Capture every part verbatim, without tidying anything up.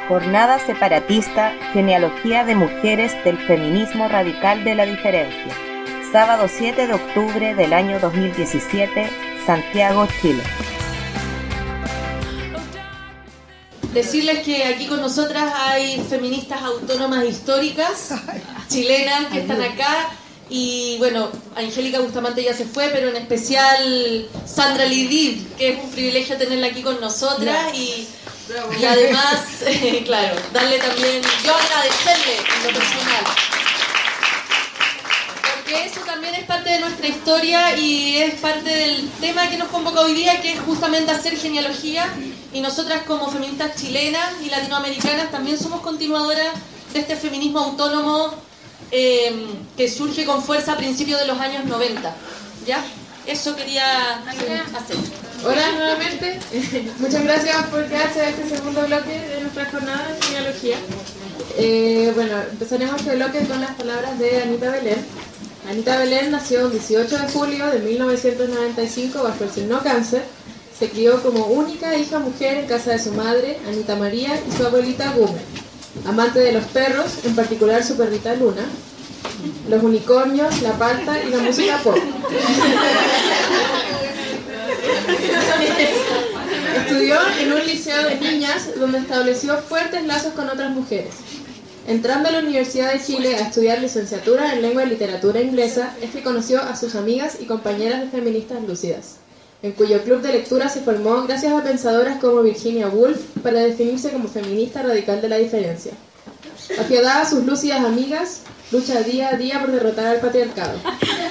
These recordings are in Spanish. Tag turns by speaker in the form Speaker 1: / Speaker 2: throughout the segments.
Speaker 1: Jornada separatista, genealogía de mujeres del feminismo radical de la diferencia. Sábado siete de octubre del año dos mil diecisiete, Santiago, Chile.
Speaker 2: Decirles que aquí con nosotras hay feministas autónomas históricas, chilenas, que están acá. Y bueno, Angélica Bustamante ya se fue, pero en especial Sandra Lidid, que es un privilegio tenerla aquí con nosotras. Y, y además, eh, claro, darle también, yo agradecerle en lo personal. Porque eso también es parte de nuestra historia y es parte del tema que nos convoca hoy día, que es justamente hacer genealogía. Y nosotras como feministas chilenas y latinoamericanas también somos continuadoras de este feminismo autónomo eh, que surge con fuerza a principios de los años noventa. ¿Ya? Eso quería hacer.
Speaker 3: Hola nuevamente. Muchas gracias por quedarse a este segundo bloque de nuestra jornada de genealogía. Eh, bueno, empezaremos este bloque con las palabras de Anita Belén. Anita Belén nació el dieciocho de julio de mil novecientos noventa y cinco bajo el signo Cáncer. Se crió como única hija mujer en casa de su madre, Anita María, y su abuelita Gumer. Amante de los perros, en particular su perrita Luna, los unicornios, la palta y la música pop. Estudió en un liceo de niñas donde estableció fuertes lazos con otras mujeres. Entrando a la Universidad de Chile a estudiar licenciatura en lengua y literatura inglesa, es que conoció a sus amigas y compañeras de feministas lúcidas, en cuyo club de lectura se formó gracias a pensadoras como Virginia Woolf para definirse como feminista radical de la diferencia. Afiadada a sus lúcidas amigas, lucha día a día por derrotar al patriarcado.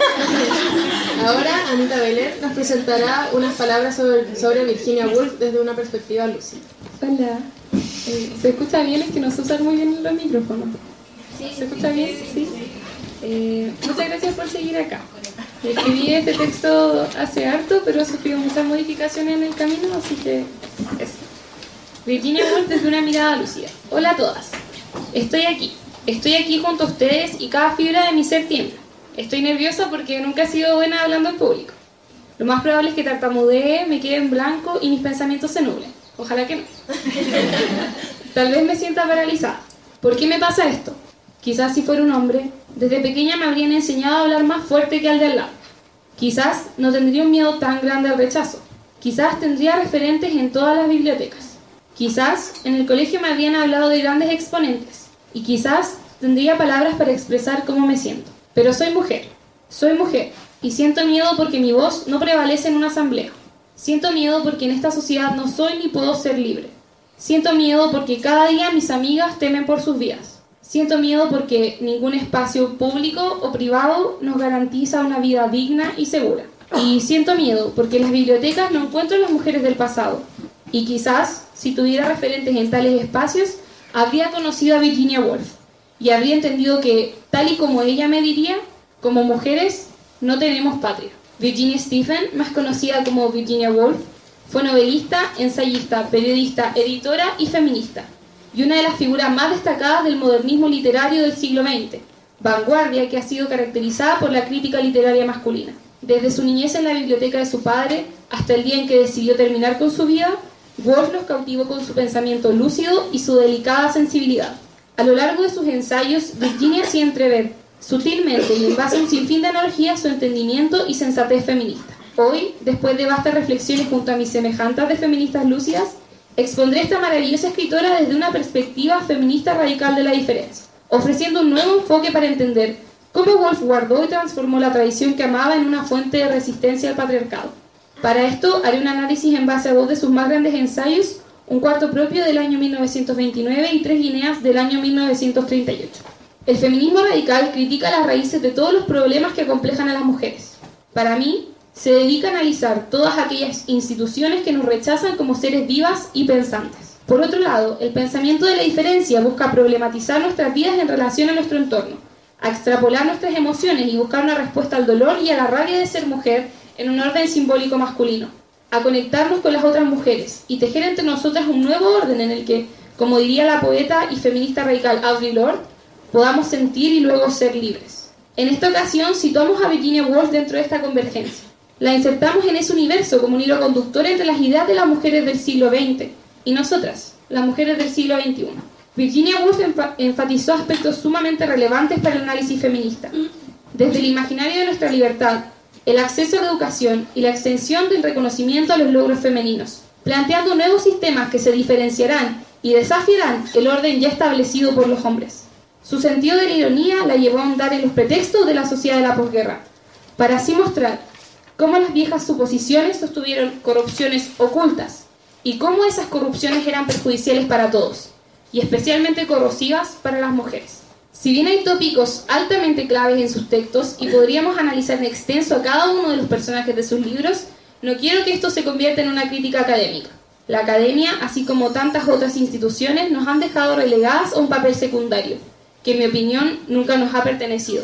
Speaker 3: Ahora Anita Belén nos presentará unas palabras sobre, sobre Virginia Woolf desde una perspectiva lúcida.
Speaker 4: Hola, eh, ¿se escucha bien? Es que no se usan muy bien los micrófonos. ¿Se escucha bien? Sí. Eh, muchas gracias por seguir acá. Escribí este texto hace harto, pero he sufrido muchas modificaciones en el camino, así que eso. Virginia Woolf desde una mirada lúcida. Hola a todas. Estoy aquí. Estoy aquí junto a ustedes y cada fibra de mi ser tiembla. Estoy nerviosa porque nunca he sido buena hablando en público. Lo más probable es que tartamudee, me quede en blanco y mis pensamientos se nublen. Ojalá que no. Tal vez me sienta paralizada. ¿Por qué me pasa esto? Quizás si fuera un hombre, desde pequeña me habrían enseñado a hablar más fuerte que al de al lado. Quizás no tendría un miedo tan grande al rechazo. Quizás tendría referentes en todas las bibliotecas. Quizás en el colegio me habrían hablado de grandes exponentes. Y quizás tendría palabras para expresar cómo me siento. Pero soy mujer. Soy mujer. Y siento miedo porque mi voz no prevalece en una asamblea. Siento miedo porque en esta sociedad no soy ni puedo ser libre. Siento miedo porque cada día mis amigas temen por sus vidas. Siento miedo porque ningún espacio público o privado nos garantiza una vida digna y segura. Y siento miedo porque en las bibliotecas no encuentro a las mujeres del pasado. Y quizás, si tuviera referentes en tales espacios, habría conocido a Virginia Woolf. Y habría entendido que, tal y como ella me diría, como mujeres no tenemos patria. Virginia Stephen, más conocida como Virginia Woolf, fue novelista, ensayista, periodista, editora y feminista. Y una de las figuras más destacadas del modernismo literario del siglo veinte, vanguardia que ha sido caracterizada por la crítica literaria masculina. Desde su niñez en la biblioteca de su padre hasta el día en que decidió terminar con su vida, Woolf los cautivó con su pensamiento lúcido y su delicada sensibilidad. A lo largo de sus ensayos, Virginia hacía entrever sutilmente y en base a un sinfín de analogías su entendimiento y sensatez feminista. Hoy, después de vastas reflexiones junto a mis semejantes de feministas lúcidas, expondré esta maravillosa escritora desde una perspectiva feminista radical de la diferencia, ofreciendo un nuevo enfoque para entender cómo Woolf guardó y transformó la tradición que amaba en una fuente de resistencia al patriarcado. Para esto haré un análisis en base a dos de sus más grandes ensayos, un cuarto propio del año mil novecientos veintinueve y tres guineas del año mil novecientos treinta y ocho. El feminismo radical critica las raíces de todos los problemas que acomplejan a las mujeres. Para mí, se dedica a analizar todas aquellas instituciones que nos rechazan como seres vivas y pensantes. Por otro lado, el pensamiento de la diferencia busca problematizar nuestras vidas en relación a nuestro entorno, a extrapolar nuestras emociones y buscar una respuesta al dolor y a la rabia de ser mujer en un orden simbólico masculino, a conectarnos con las otras mujeres y tejer entre nosotras un nuevo orden en el que, como diría la poeta y feminista radical Audre Lorde, podamos sentir y luego ser libres. En esta ocasión situamos a Virginia Woolf dentro de esta convergencia. La insertamos en ese universo como un hilo conductor entre las ideas de las mujeres del siglo veinte y nosotras, las mujeres del siglo veintiuno. Virginia Woolf enfatizó aspectos sumamente relevantes para el análisis feminista, desde el imaginario de nuestra libertad, el acceso a la educación y la extensión del reconocimiento a los logros femeninos, planteando nuevos sistemas que se diferenciarán y desafiarán el orden ya establecido por los hombres. Su sentido de la ironía la llevó a ahondar en los pretextos de la sociedad de la posguerra, para así mostrar cómo las viejas suposiciones sostuvieron corrupciones ocultas y cómo esas corrupciones eran perjudiciales para todos, y especialmente corrosivas para las mujeres. Si bien hay tópicos altamente claves en sus textos y podríamos analizar en extenso a cada uno de los personajes de sus libros, no quiero que esto se convierta en una crítica académica. La academia, así como tantas otras instituciones, nos han dejado relegadas a un papel secundario, que en mi opinión nunca nos ha pertenecido.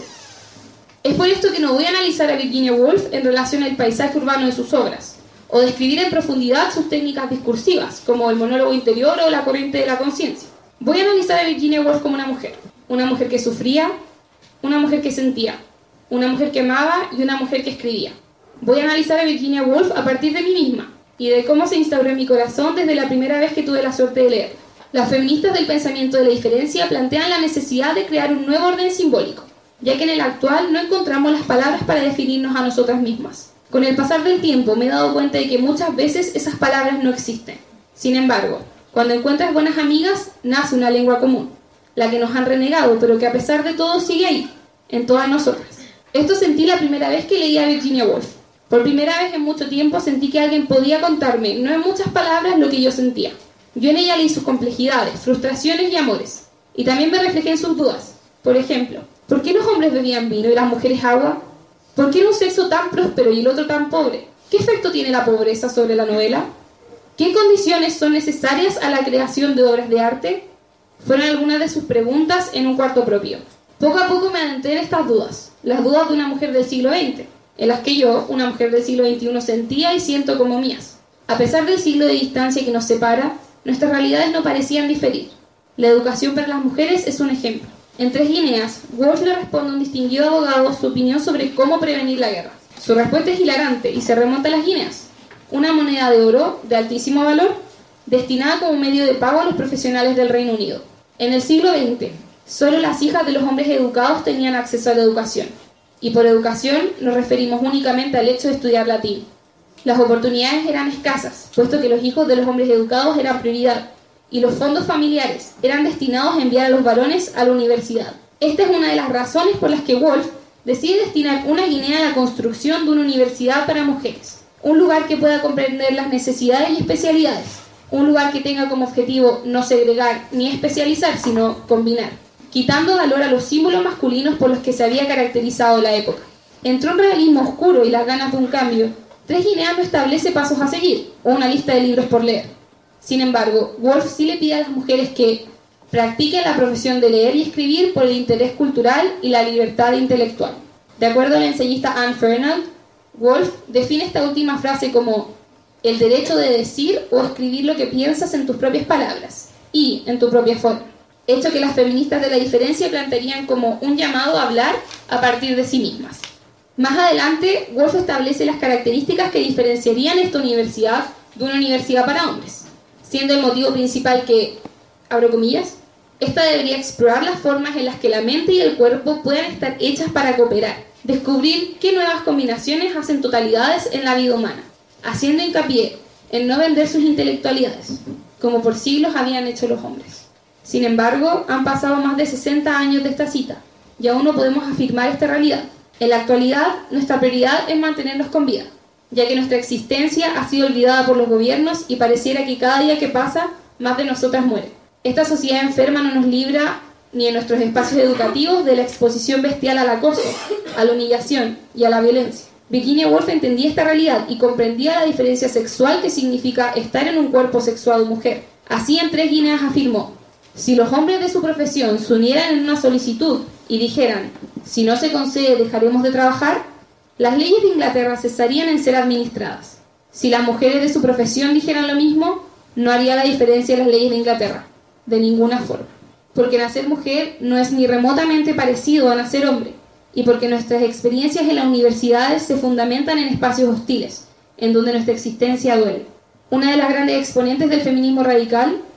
Speaker 4: Es por esto que no voy a analizar a Virginia Woolf en relación al paisaje urbano de sus obras, o describir en profundidad sus técnicas discursivas, como el monólogo interior o la corriente de la conciencia. Voy a analizar a Virginia Woolf como una mujer, una mujer que sufría, una mujer que sentía, una mujer que amaba y una mujer que escribía. Voy a analizar a Virginia Woolf a partir de mí misma, y de cómo se instauró en mi corazón desde la primera vez que tuve la suerte de leerla. Las feministas del pensamiento de la diferencia plantean la necesidad de crear un nuevo orden simbólico, ya que en el actual no encontramos las palabras para definirnos a nosotras mismas. Con el pasar del tiempo me he dado cuenta de que muchas veces esas palabras no existen. Sin embargo, cuando encuentras buenas amigas, nace una lengua común, la que nos han renegado, pero que a pesar de todo sigue ahí, en todas nosotras. Esto sentí la primera vez que leí a Virginia Woolf. Por primera vez en mucho tiempo sentí que alguien podía contarme, no en muchas palabras, lo que yo sentía. Yo en ella leí sus complejidades, frustraciones y amores. Y también me reflejé en sus dudas. Por ejemplo, ¿por qué los hombres bebían vino y las mujeres agua? ¿Por qué un sexo tan próspero y el otro tan pobre? ¿Qué efecto tiene la pobreza sobre la novela? ¿Qué condiciones son necesarias a la creación de obras de arte? Fueron algunas de sus preguntas en un cuarto propio. Poco a poco me adentré en estas dudas, las dudas de una mujer del siglo veinte, en las que yo, una mujer del siglo veintiuno, sentía y siento como mías. A pesar del siglo de distancia que nos separa, nuestras realidades no parecían diferir. La educación para las mujeres es un ejemplo. En Tres Guineas, Woolf le responde a un distinguido abogado su opinión sobre cómo prevenir la guerra. Su respuesta es hilarante y se remonta a las guineas, una moneda de oro de altísimo valor destinada como medio de pago a los profesionales del Reino Unido. En el siglo veinte, solo las hijas de los hombres educados tenían acceso a la educación, y por educación nos referimos únicamente al hecho de estudiar latín. Las oportunidades eran escasas, puesto que los hijos de los hombres educados eran prioridad, y los fondos familiares eran destinados a enviar a los varones a la universidad. Esta es una de las razones por las que Woolf decide destinar una guinea a la construcción de una universidad para mujeres, un lugar que pueda comprender las necesidades y especialidades, un lugar que tenga como objetivo no segregar ni especializar, sino combinar, quitando valor a los símbolos masculinos por los que se había caracterizado la época. Entre un realismo oscuro y las ganas de un cambio, Tres Guineas no establece pasos a seguir o una lista de libros por leer. Sin embargo, Woolf sí le pide a las mujeres que practiquen la profesión de leer y escribir por el interés cultural y la libertad intelectual. De acuerdo a la ensayista Anne Fernald, Woolf define esta última frase como el derecho de decir o escribir lo que piensas en tus propias palabras y en tu propia forma, hecho que las feministas de la diferencia plantearían como un llamado a hablar a partir de sí mismas. Más adelante, Woolf establece las características que diferenciarían esta universidad de una universidad para hombres, siendo el motivo principal que, abro comillas, esta debería explorar las formas en las que la mente y el cuerpo puedan estar hechas para cooperar, descubrir qué nuevas combinaciones hacen totalidades en la vida humana, haciendo hincapié en no vender sus intelectualidades, como por siglos habían hecho los hombres. Sin embargo, han pasado más de sesenta años de esta cita, y aún no podemos afirmar esta realidad. En la actualidad, nuestra prioridad es mantenernos con vida, ya que nuestra existencia ha sido olvidada por los gobiernos y pareciera que cada día que pasa, más de nosotras muere. Esta sociedad enferma no nos libra, ni en nuestros espacios educativos, de la exposición bestial al acoso, a la humillación y a la violencia. Virginia Woolf entendía esta realidad y comprendía la diferencia sexual que significa estar en un cuerpo sexuado mujer. Así, en Tres Guineas afirmó: si los hombres de su profesión se unieran en una solicitud y dijeran, si no se concede dejaremos de trabajar, las leyes de Inglaterra cesarían en ser administradas. Si las mujeres de su profesión dijeran lo mismo, no haría la diferencia en las leyes de Inglaterra, de ninguna forma. Porque nacer mujer no es ni remotamente parecido a nacer hombre, y porque nuestras experiencias en las universidades se fundamentan en espacios hostiles, en donde nuestra existencia duele. Una de las grandes exponentes del feminismo radical,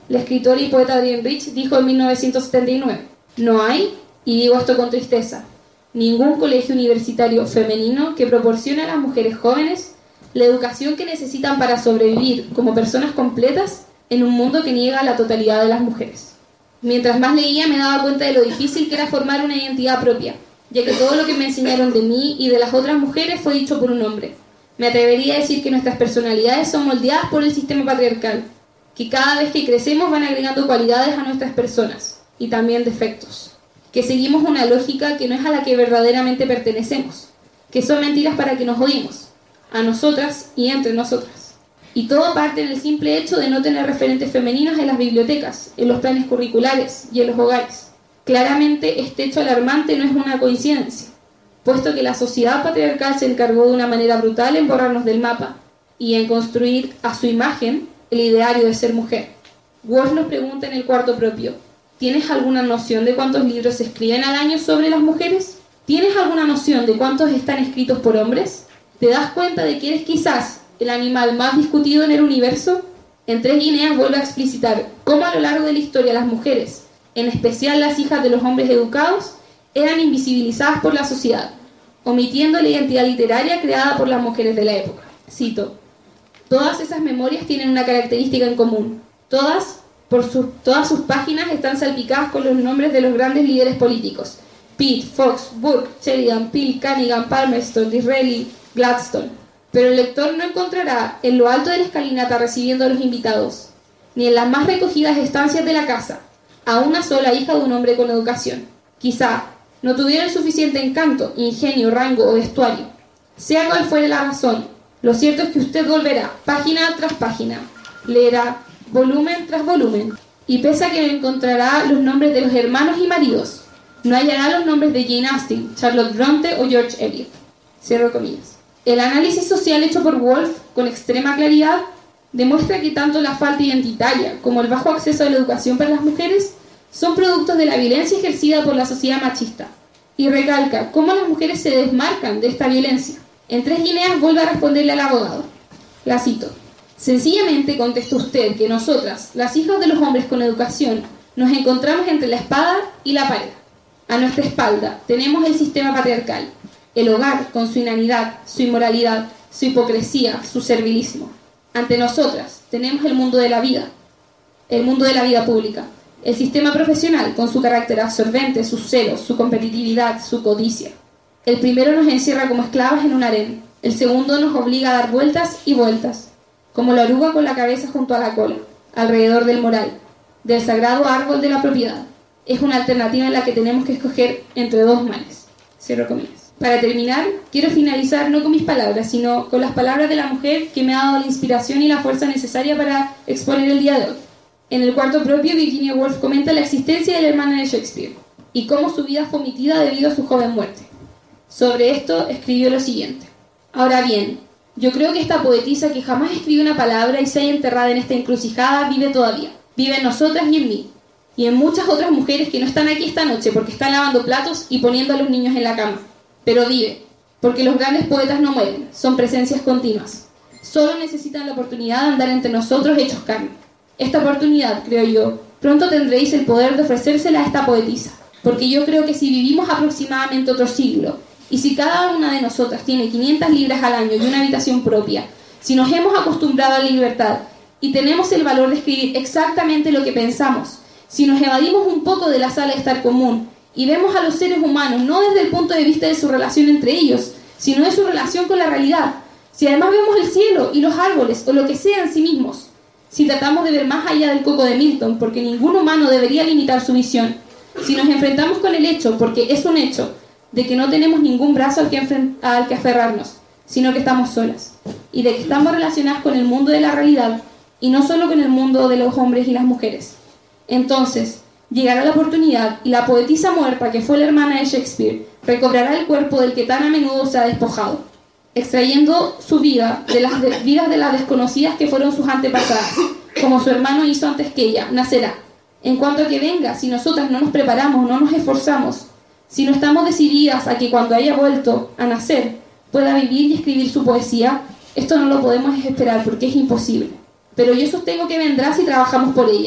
Speaker 4: La escritora y poeta Adrienne Rich dijo en mil novecientos setenta y nueve, no hay, y digo esto con tristeza, ningún colegio universitario femenino que proporcione a las mujeres jóvenes la educación que necesitan para sobrevivir como personas completas en un mundo que niega a la totalidad de las mujeres. Mientras más leía me daba cuenta de lo difícil que era formar una identidad propia, ya que todo lo que me enseñaron de mí y de las otras mujeres fue dicho por un hombre. Me atrevería a decir que nuestras personalidades son moldeadas por el sistema patriarcal, que cada vez que crecemos van agregando cualidades a nuestras personas, y también defectos, que seguimos una lógica que no es a la que verdaderamente pertenecemos, que son mentiras para que nos odiemos, a nosotras y entre nosotras. Y todo parte en el simple hecho de no tener referentes femeninos en las bibliotecas, en los planes curriculares y en los hogares. Claramente este hecho alarmante no es una coincidencia, puesto que la sociedad patriarcal se encargó de una manera brutal en borrarnos del mapa y en construir a su imagen el ideario de ser mujer. Woolf nos pregunta en el cuarto propio, ¿tienes alguna noción de cuántos libros se escriben al año sobre las mujeres? ¿Tienes alguna noción de cuántos están escritos por hombres? ¿Te das cuenta de que eres quizás el animal más discutido en el universo? En Tres Guineas vuelve a explicitar cómo a lo largo de la historia las mujeres, en especial las hijas de los hombres educados, eran invisibilizadas por la sociedad, omitiendo la identidad literaria creada por las mujeres de la época. Cito, todas esas memorias tienen una característica en común. Todas, por su, todas sus páginas están salpicadas con los nombres de los grandes líderes políticos. Pitt, Fox, Burke, Sheridan, Peel, Cunningham, Palmerston, Disraeli, Gladstone. Pero el lector no encontrará en lo alto de la escalinata recibiendo a los invitados, ni en las más recogidas estancias de la casa, a una sola hija de un hombre con educación. Quizá no tuviera el suficiente encanto, ingenio, rango o vestuario. Sea cual fuere la razón, lo cierto es que usted volverá página tras página, leerá volumen tras volumen, y pese a que no encontrará los nombres de los hermanos y maridos, no hallará los nombres de Jane Austen, Charlotte Bronte o George Eliot. Cierro comillas. El análisis social hecho por Woolf, con extrema claridad, demuestra que tanto la falta identitaria como el bajo acceso a la educación para las mujeres son productos de la violencia ejercida por la sociedad machista, y recalca cómo las mujeres se desmarcan de esta violencia. En Tres Guineas vuelve a responderle al abogado. La cito. Sencillamente contestó usted que nosotras, las hijas de los hombres con educación, nos encontramos entre la espada y la pared. A nuestra espalda tenemos el sistema patriarcal, el hogar con su inanidad, su inmoralidad, su hipocresía, su servilismo. Ante nosotras tenemos el mundo de la vida, el mundo de la vida pública, el sistema profesional con su carácter absorbente, sus celos, su competitividad, su codicia. El primero nos encierra como esclavas en un harén, el segundo nos obliga a dar vueltas y vueltas, como la oruga con la cabeza junto a la cola, alrededor del moral, del sagrado árbol de la propiedad. Es una alternativa en la que tenemos que escoger entre dos males. Cierro comillas. Para terminar, quiero finalizar no con mis palabras, sino con las palabras de la mujer que me ha dado la inspiración y la fuerza necesaria para exponer el día de hoy. En el cuarto propio, Virginia Woolf comenta la existencia de la hermana de Shakespeare y cómo su vida fue omitida debido a su joven muerte. Sobre esto escribió lo siguiente. Ahora bien, yo creo que esta poetisa que jamás escribió una palabra y se haya enterrada en esta encrucijada vive todavía. Vive en nosotras y en mí. Y en muchas otras mujeres que no están aquí esta noche porque están lavando platos y poniendo a los niños en la cama. Pero vive, porque los grandes poetas no mueren, son presencias continuas. Solo necesitan la oportunidad de andar entre nosotros hechos carne. Esta oportunidad, creo yo, pronto tendréis el poder de ofrecérsela a esta poetisa, porque yo creo que si vivimos aproximadamente otro siglo, y si cada una de nosotras tiene quinientas libras al año y una habitación propia, si nos hemos acostumbrado a la libertad y tenemos el valor de escribir exactamente lo que pensamos, si nos evadimos un poco de la sala de estar común y vemos a los seres humanos no desde el punto de vista de su relación entre ellos, sino de su relación con la realidad, si además vemos el cielo y los árboles o lo que sea en sí mismos, si tratamos de ver más allá del coco de Milton, porque ningún humano debería limitar su visión, si nos enfrentamos con el hecho, porque es un hecho, de que no tenemos ningún brazo al que, al que aferrarnos, sino que estamos solas, y de que estamos relacionadas con el mundo de la realidad, y no solo con el mundo de los hombres y las mujeres. Entonces, llegará la oportunidad y la poetisa muerta, que fue la hermana de Shakespeare, recobrará el cuerpo del que tan a menudo se ha despojado, extrayendo su vida de las de, vidas de las desconocidas que fueron sus antepasadas, como su hermano hizo antes que ella, nacerá. En cuanto a que venga, si nosotras no nos preparamos, no nos esforzamos, si no estamos decididas a que cuando haya vuelto a nacer pueda vivir y escribir su poesía, esto no lo podemos esperar porque es imposible. Pero yo sostengo que vendrá si trabajamos por ella,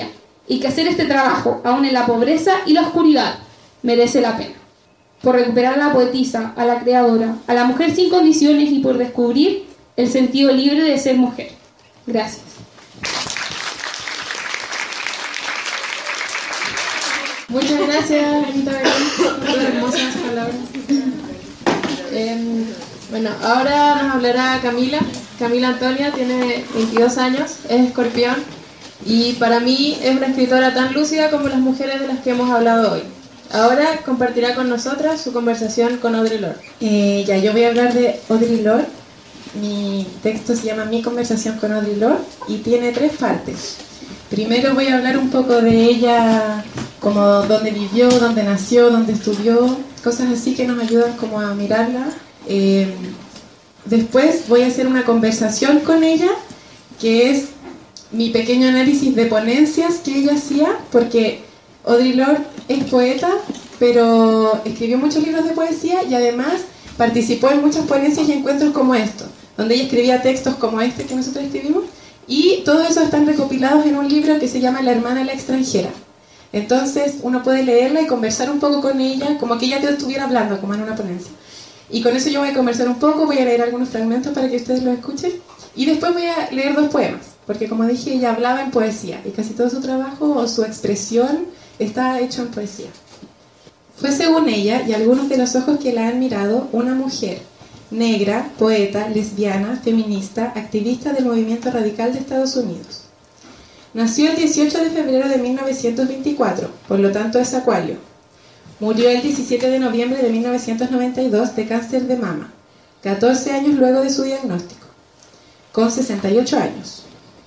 Speaker 5: y que hacer este trabajo, aún en la pobreza y la oscuridad, merece la pena. Por recuperar a la poetisa, a la creadora, a la mujer sin condiciones y por descubrir el sentido libre de ser mujer. Gracias.
Speaker 3: Muchas gracias, Anita Belén, por tus hermosas palabras. Eh, bueno, ahora nos hablará Camila. Camila Antonia tiene veintidós años, es escorpión y para mí es una escritora tan lúcida como las mujeres de las que hemos hablado hoy. Ahora compartirá con nosotras su conversación con Audre Lorde.
Speaker 6: Eh, ya, yo voy a hablar de Audre Lorde. Mi texto se llama Mi conversación con Audre Lorde y tiene tres partes. Primero voy a hablar un poco de ella, como dónde vivió, dónde nació, dónde estudió, cosas así que nos ayudan como a mirarla. Eh, después voy a hacer una conversación con ella, que es mi pequeño análisis de ponencias que ella hacía, porque Audre Lorde es poeta, pero escribió muchos libros de poesía y además participó en muchas ponencias y encuentros como estos, donde ella escribía textos como este que nosotros escribimos, y todos esos están recopilados en un libro que se llama La hermana de la extranjera. Entonces uno puede leerla y conversar un poco con ella, como que ella te estuviera hablando, como en una ponencia. Y con eso yo voy a conversar un poco, voy a leer algunos fragmentos para que ustedes los escuchen, y después voy a leer dos poemas, porque como dije, ella hablaba en poesía, y casi todo su trabajo o su expresión está hecho en poesía. Fue, según ella y algunos de los ojos que la han mirado, una mujer negra, poeta, lesbiana, feminista, activista del movimiento radical de Estados Unidos. Nació el dieciocho de febrero de mil novecientos veinticuatro, por lo tanto es acuario. Murió el diecisiete de noviembre de mil novecientos noventa y dos de cáncer de mama, catorce años luego de su diagnóstico, con sesenta y ocho años.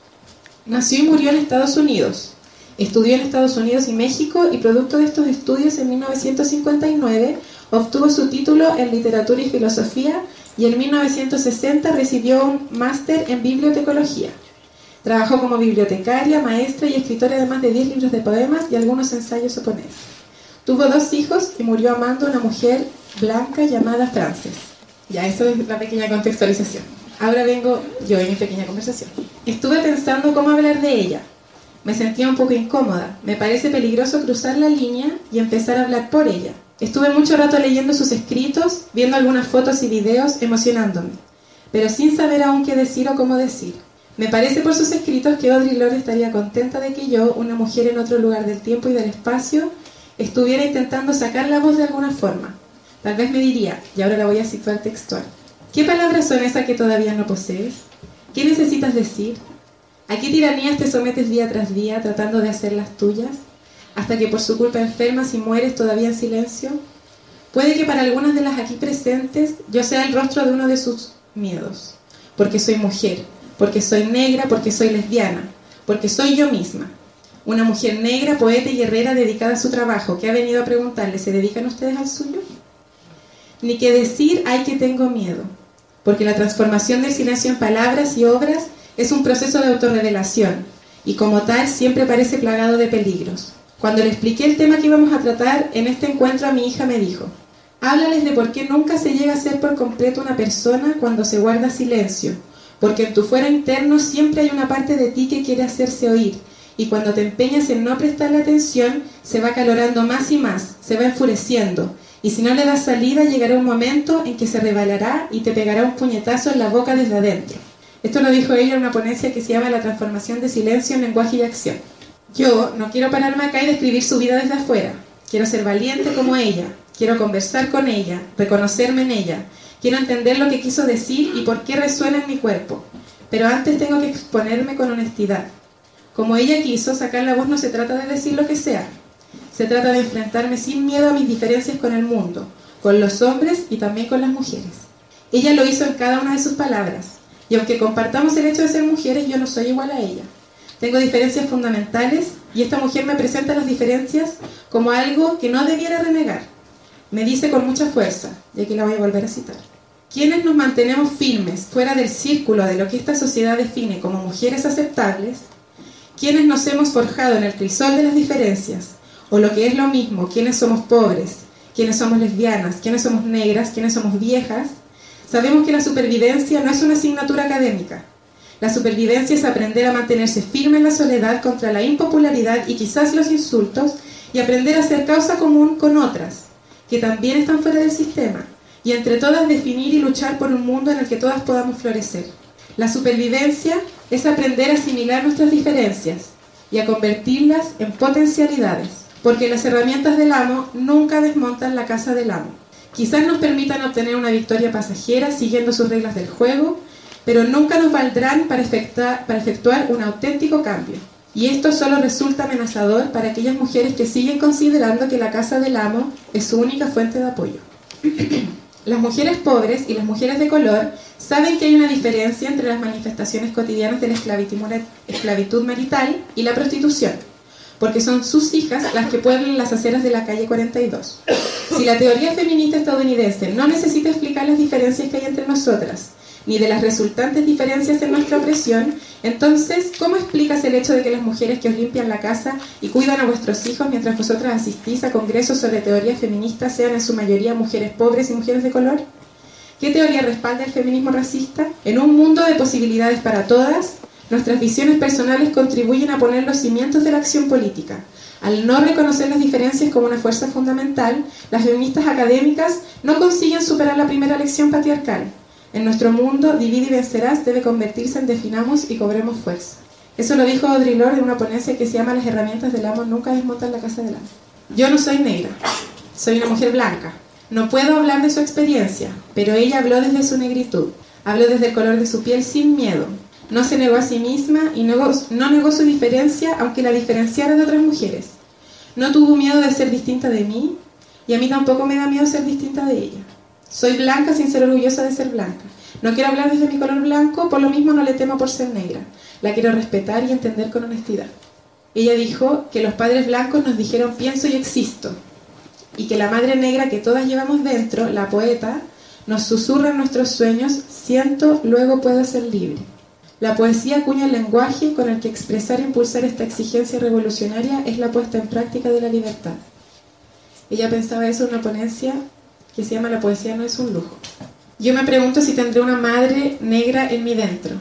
Speaker 6: Nació y murió en Estados Unidos. Estudió en Estados Unidos y México y producto de estos estudios en mil novecientos cincuenta y nueve obtuvo su título en Literatura y Filosofía y en mil novecientos sesenta recibió un máster en Bibliotecología. Trabajó como bibliotecaria, maestra y escritora de más de diez libros de poemas y algunos ensayos o ponencias. Tuvo dos hijos y murió amando a una mujer blanca llamada Frances. Ya, eso es la pequeña contextualización. Ahora vengo yo en mi pequeña conversación. Estuve pensando cómo hablar de ella. Me sentía un poco incómoda. Me parece peligroso cruzar la línea y empezar a hablar por ella. Estuve mucho rato leyendo sus escritos, viendo algunas fotos y videos, emocionándome, pero sin saber aún qué decir o cómo decir. Me parece por sus escritos que Audre Lorde estaría contenta de que yo, una mujer en otro lugar del tiempo y del espacio, estuviera intentando sacar la voz de alguna forma. Tal vez me diría, y ahora la voy a situar textual: ¿qué palabras son esas que todavía no posees? ¿Qué necesitas decir? ¿A qué tiranías te sometes día tras día tratando de hacerlas tuyas? ¿Hasta que por su culpa enfermas y mueres todavía en silencio? Puede que para algunas de las aquí presentes yo sea el rostro de uno de sus miedos, porque soy mujer, porque soy negra, porque soy lesbiana, porque soy yo misma. Una mujer negra, poeta y guerrera dedicada a su trabajo, que ha venido a preguntarle, ¿se dedican ustedes al suyo? Ni que decir hay que tengo miedo, porque la transformación del silencio en palabras y obras es un proceso de autorrevelación, y como tal siempre parece plagado de peligros. Cuando le expliqué el tema que íbamos a tratar en este encuentro, a mi hija me dijo: háblales de por qué nunca se llega a ser por completo una persona cuando se guarda silencio, porque en tu fuero interno siempre hay una parte de ti que quiere hacerse oír, y cuando te empeñas en no prestarle atención, se va acalorando más y más, se va enfureciendo, y si no le das salida, llegará un momento en que se revelará y te pegará un puñetazo en la boca desde adentro. Esto lo dijo ella en una ponencia que se llama La transformación de silencio en lenguaje y acción. Yo no quiero pararme acá y describir su vida desde afuera. Quiero ser valiente como ella, quiero conversar con ella, reconocerme en ella, quiero entender lo que quiso decir y por qué resuena en mi cuerpo. Pero antes tengo que exponerme con honestidad. Como ella quiso, sacar la voz no se trata de decir lo que sea. Se trata de enfrentarme sin miedo a mis diferencias con el mundo, con los hombres y también con las mujeres. Ella lo hizo en cada una de sus palabras. Y aunque compartamos el hecho de ser mujeres, yo no soy igual a ella. Tengo diferencias fundamentales y esta mujer me presenta las diferencias como algo que no debiera renegar. Me dice con mucha fuerza, y aquí la voy a volver a citar: quienes nos mantenemos firmes fuera del círculo de lo que esta sociedad define como mujeres aceptables, quienes nos hemos forjado en el crisol de las diferencias, o lo que es lo mismo, quienes somos pobres, quienes somos lesbianas, quienes somos negras, quienes somos viejas, sabemos que la supervivencia no es una asignatura académica. La supervivencia es aprender a mantenerse firme en la soledad contra la impopularidad y quizás los insultos, y aprender a hacer causa común con otras, que también están fuera del sistema, y entre todas definir y luchar por un mundo en el que todas podamos florecer. La supervivencia es aprender a asimilar nuestras diferencias y a convertirlas en potencialidades, porque las herramientas del amo nunca desmontan la casa del amo. Quizás nos permitan obtener una victoria pasajera siguiendo sus reglas del juego, pero nunca nos valdrán para efectuar, para efectuar un auténtico cambio. Y esto solo resulta amenazador para aquellas mujeres que siguen considerando que la casa del amo es su única fuente de apoyo. Las mujeres pobres y las mujeres de color saben que hay una diferencia entre las manifestaciones cotidianas de la esclavitud marital y la prostitución, porque son sus hijas las que pueblan las aceras de la calle cuarenta y dos. Si la teoría feminista estadounidense no necesita explicar las diferencias que hay entre nosotras, ni de las resultantes diferencias en nuestra opresión, entonces, ¿cómo explicas el hecho de que las mujeres que os limpian la casa y cuidan a vuestros hijos mientras vosotras asistís a congresos sobre teorías feministas sean en su mayoría mujeres pobres y mujeres de color? ¿Qué teoría respalda el feminismo racista? En un mundo de posibilidades para todas, nuestras visiones personales contribuyen a poner los cimientos de la acción política. Al no reconocer las diferencias como una fuerza fundamental, las feministas académicas no consiguen superar la primera lección patriarcal. En nuestro mundo, divide y vencerás debe convertirse en definamos y cobremos fuerza. Eso lo dijo Audre Lorde en una ponencia que se llama Las herramientas del amo nunca desmontan la casa del amo. Yo no soy negra, soy una mujer blanca. No puedo hablar de su experiencia, pero ella habló desde su negritud. Habló desde el color de su piel sin miedo. No se negó a sí misma y negó, no negó su diferencia, aunque la diferenciara de otras mujeres. No tuvo miedo de ser distinta de mí, y a mí tampoco me da miedo ser distinta de ella. Soy blanca sin ser orgullosa de ser blanca. No quiero hablar desde mi color blanco, por lo mismo no le temo por ser negra. La quiero respetar y entender con honestidad. Ella dijo que los padres blancos nos dijeron pienso y existo, y que la madre negra que todas llevamos dentro, la poeta, nos susurra en nuestros sueños, siento, luego puedo ser libre. La poesía acuña el lenguaje con el que expresar e impulsar esta exigencia revolucionaria es la puesta en práctica de la libertad. Ella pensaba eso en una ponencia que se llama La poesía no es un lujo. Yo me pregunto si tendré una madre negra en mí dentro.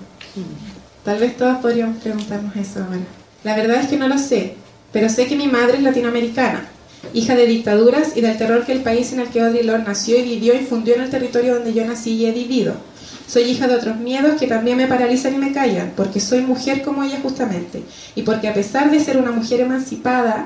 Speaker 6: Tal vez todas podríamos preguntarnos eso ahora. La verdad es que no lo sé, pero sé que mi madre es latinoamericana, hija de dictaduras y del terror que el país en el que Audre Lorde nació y vivió infundió en el territorio donde yo nací y he vivido. Soy hija de otros miedos que también me paralizan y me callan, porque soy mujer como ella justamente, y porque a pesar de ser una mujer emancipada,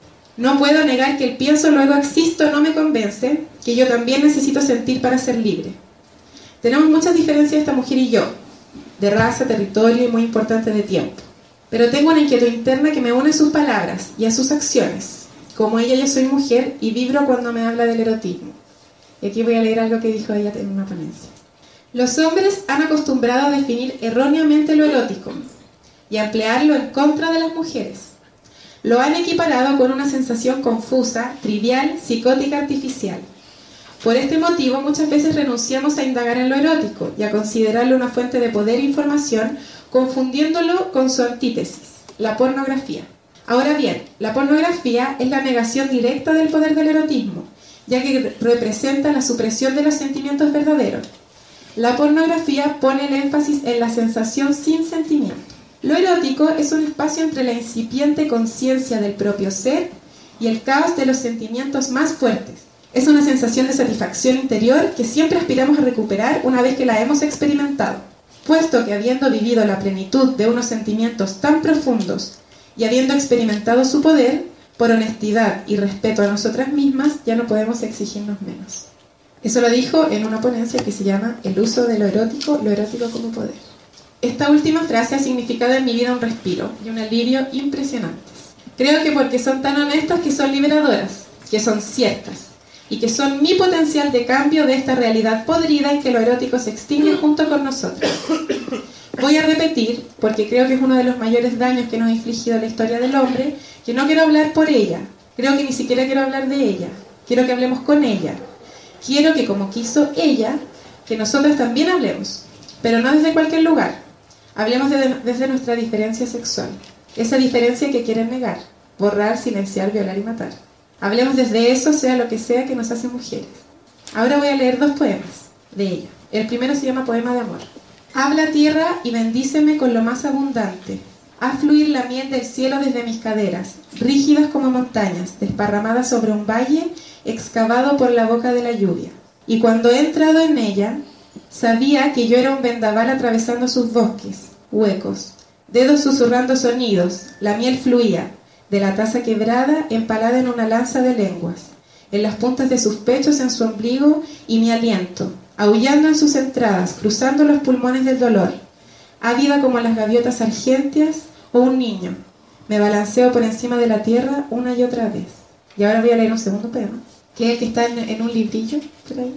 Speaker 6: no puedo negar que el pienso luego existo no me convence, que yo también necesito sentir para ser libre. Tenemos muchas diferencias esta mujer y yo, de raza, territorio y muy importante de tiempo. Pero tengo una inquietud interna que me une a sus palabras y a sus acciones. Como ella yo soy mujer y vibro cuando me habla del erotismo. Y aquí voy a leer algo que dijo ella en una ponencia. Los hombres han acostumbrado a definir erróneamente lo erótico y a emplearlo en contra de las mujeres. Lo han equiparado con una sensación confusa, trivial, psicótica, artificial. Por este motivo, muchas veces renunciamos a indagar en lo erótico y a considerarlo una fuente de poder e información, confundiéndolo con su antítesis, la pornografía. Ahora bien, la pornografía es la negación directa del poder del erotismo, ya que representa la supresión de los sentimientos verdaderos. La pornografía pone el énfasis en la sensación sin sentimiento. Lo erótico es un espacio entre la incipiente conciencia del propio ser y el caos de los sentimientos más fuertes. Es una sensación de satisfacción interior que siempre aspiramos a recuperar una vez que la hemos experimentado, puesto que habiendo vivido la plenitud de unos sentimientos tan profundos y habiendo experimentado su poder, por honestidad y respeto a nosotras mismas, ya no podemos exigirnos menos. Eso lo dijo en una ponencia que se llama El uso de lo erótico, lo erótico como poder. Esta última frase ha significado en mi vida un respiro y un alivio impresionantes. Creo que porque son tan honestas que son liberadoras, que son ciertas, y que son mi potencial de cambio de esta realidad podrida en que lo erótico se extingue junto con nosotros. Voy a repetir, porque creo que es uno de los mayores daños que nos ha infligido la historia del hombre, que no quiero hablar por ella, creo que ni siquiera quiero hablar de ella, quiero que hablemos con ella. Quiero que, como quiso ella, que nosotras también hablemos, pero no desde cualquier lugar. Hablemos de, desde nuestra diferencia sexual, esa diferencia que quieren negar, borrar, silenciar, violar y matar. Hablemos desde eso, sea lo que sea que nos hace mujeres. Ahora voy a leer dos poemas de ella. El primero se llama Poema de Amor. Habla tierra y bendíceme con lo más abundante. Haz fluir la miel del cielo desde mis caderas, rígidas como montañas, desparramadas sobre un valle, excavado por la boca de la lluvia. Y cuando he entrado en ella, sabía que yo era un vendaval atravesando sus bosques, huecos, dedos susurrando sonidos, la miel fluía, de la taza quebrada, empalada en una lanza de lenguas, en las puntas de sus pechos, en su ombligo, y mi aliento, aullando en sus entradas, cruzando los pulmones del dolor, ávida como las gaviotas argentias o un niño. Me balanceo por encima de la tierra una y otra vez. Y ahora voy a leer un segundo poema, que es el que está en, en un librillo, por ahí,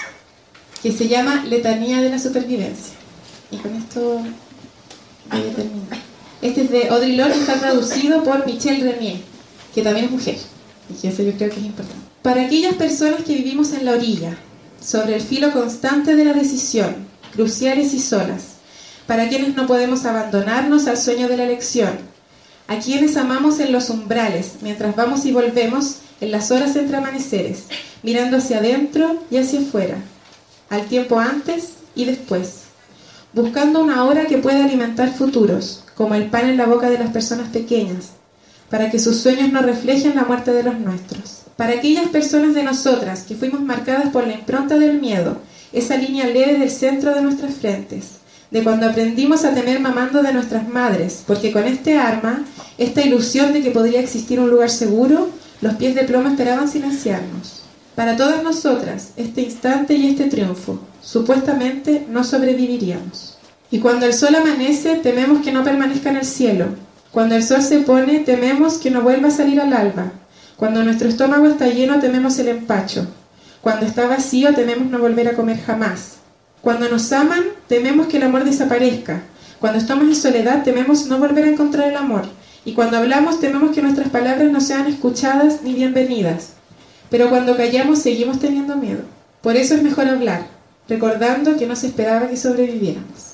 Speaker 6: que se llama Letanía de la Supervivencia. Y con esto voy a terminar. Este es de Audre Lorde y está traducido por Michelle Renier, que también es mujer, y eso yo creo que es importante. Para aquellas personas que vivimos en la orilla, sobre el filo constante de la decisión, cruciales y solas, para quienes no podemos abandonarnos al sueño de la elección, a quienes amamos en los umbrales, mientras vamos y volvemos en las horas entre amaneceres, mirando hacia adentro y hacia afuera, al tiempo antes y después, buscando una hora que pueda alimentar futuros, como el pan en la boca de las personas pequeñas, para que sus sueños no reflejen la muerte de los nuestros. Para aquellas personas de nosotras que fuimos marcadas por la impronta del miedo, esa línea leve del centro de nuestras frentes, de cuando aprendimos a temer mamando de nuestras madres, porque con este arma, esta ilusión de que podría existir un lugar seguro, los pies de plomo esperaban silenciarnos. Para todas nosotras, este instante y este triunfo, supuestamente no sobreviviríamos. Y cuando el sol amanece, tememos que no permanezca en el cielo. Cuando el sol se pone, tememos que no vuelva a salir al alba. Cuando nuestro estómago está lleno, tememos el empacho. Cuando está vacío, tememos no volver a comer jamás. Cuando nos aman, tememos que el amor desaparezca. Cuando estamos en soledad, tememos no volver a encontrar el amor. Y cuando hablamos, tememos que nuestras palabras no sean escuchadas ni bienvenidas. Pero cuando callamos, seguimos teniendo miedo. Por eso es mejor hablar, recordando que no se esperaba que sobreviviéramos.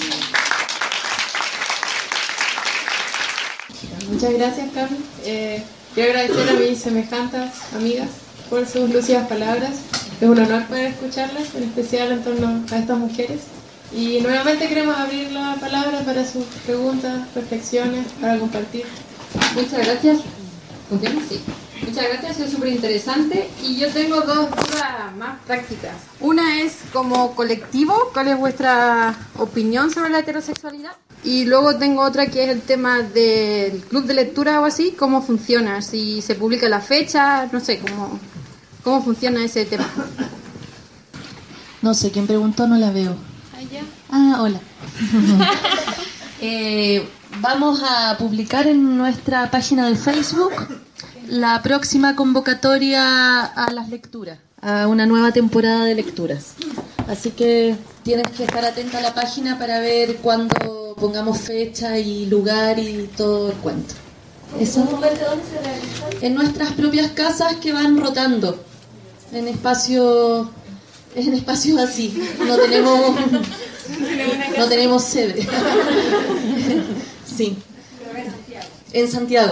Speaker 3: Muchas gracias, Carmen. Eh, quiero agradecer a mis semejantes amigas por sus lucidas palabras. Es un honor poder escucharlas, en especial en torno a estas mujeres. Y nuevamente queremos abrir la palabra para sus preguntas, reflexiones, para compartir.
Speaker 7: Muchas gracias. ¿Funciona? Sí. Muchas gracias, es súper interesante. Y yo tengo dos dudas más prácticas. Una es como colectivo, ¿cuál es vuestra opinión sobre la heterosexualidad? Y luego tengo otra que es el tema del club de lectura o así, ¿cómo funciona? Si se publica la fecha, no sé, cómo, cómo funciona ese tema.
Speaker 2: No sé, ¿quién preguntó? No la veo.
Speaker 7: Allá.
Speaker 2: Ah, hola. eh, vamos a publicar en nuestra página de Facebook la próxima convocatoria a las lecturas, a una nueva temporada de lecturas. Así que tienes que estar atenta a la página para ver cuándo pongamos fecha y lugar y todo el cuento. ¿Eso? ¿Dónde se realiza? En nuestras propias casas que van rotando, en espacios, en espacios así. No tenemos, no tenemos sede. Sí. En Santiago.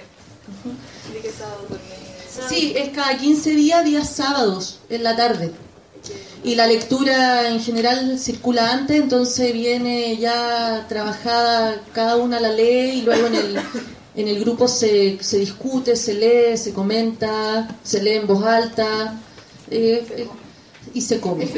Speaker 2: Sí, es cada quince días, días sábados, en la tarde. Y la lectura en general circula antes, entonces viene ya trabajada, cada una la lee y luego en el, en el grupo se, se discute, se lee, se comenta, se lee en voz alta eh, eh, y se come.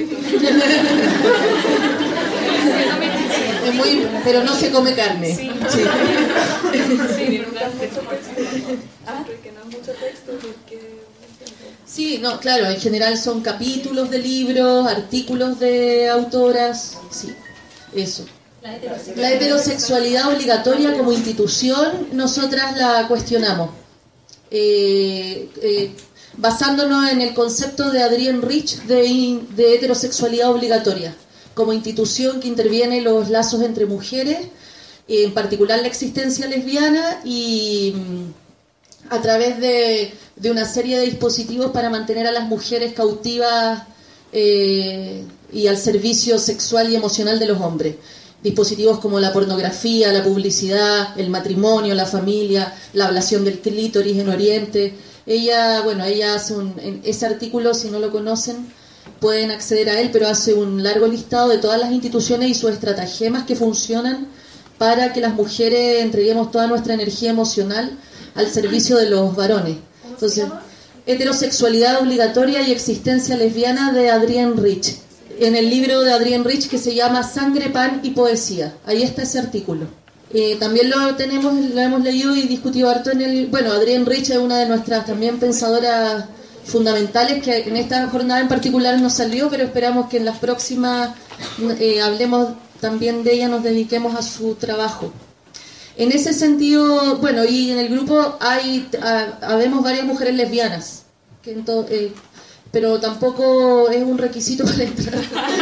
Speaker 2: Es muy, pero no se come carne. Sí. Sí. Sí. Ah, porque no es mucho texto, porque... Sí, no, claro, en general son capítulos de libros, artículos de autoras, sí, eso. La heterosexualidad, la heterosexualidad obligatoria como institución, nosotras la cuestionamos, eh, eh, basándonos en el concepto de Adrienne Rich de, de heterosexualidad obligatoria, como institución que interviene en los lazos entre mujeres, en particular la existencia lesbiana y... a través de, de una serie de dispositivos para mantener a las mujeres cautivas eh, y al servicio sexual y emocional de los hombres. Dispositivos como la pornografía, la publicidad, el matrimonio, la familia, la ablación del clítoris en Oriente. Ella, bueno, ella hace un, en ese artículo, si no lo conocen, pueden acceder a él, pero hace un largo listado de todas las instituciones y sus estratagemas que funcionan para que las mujeres entreguemos toda nuestra energía emocional al servicio de los varones. Entonces, Heterosexualidad obligatoria y existencia lesbiana, de Adrienne Rich. En el libro de Adrienne Rich, que se llama Sangre, Pan y Poesía. Ahí está ese artículo. Eh, también lo tenemos, lo hemos leído y discutido harto en el... Bueno, Adrienne Rich es una de nuestras también pensadoras fundamentales, que en esta jornada en particular no salió, pero esperamos que en las próximas eh, hablemos también de ella, nos dediquemos a su trabajo. En ese sentido, bueno, y en el grupo hay a, habemos varias mujeres lesbianas, que en to, eh, pero tampoco es un requisito para entrar.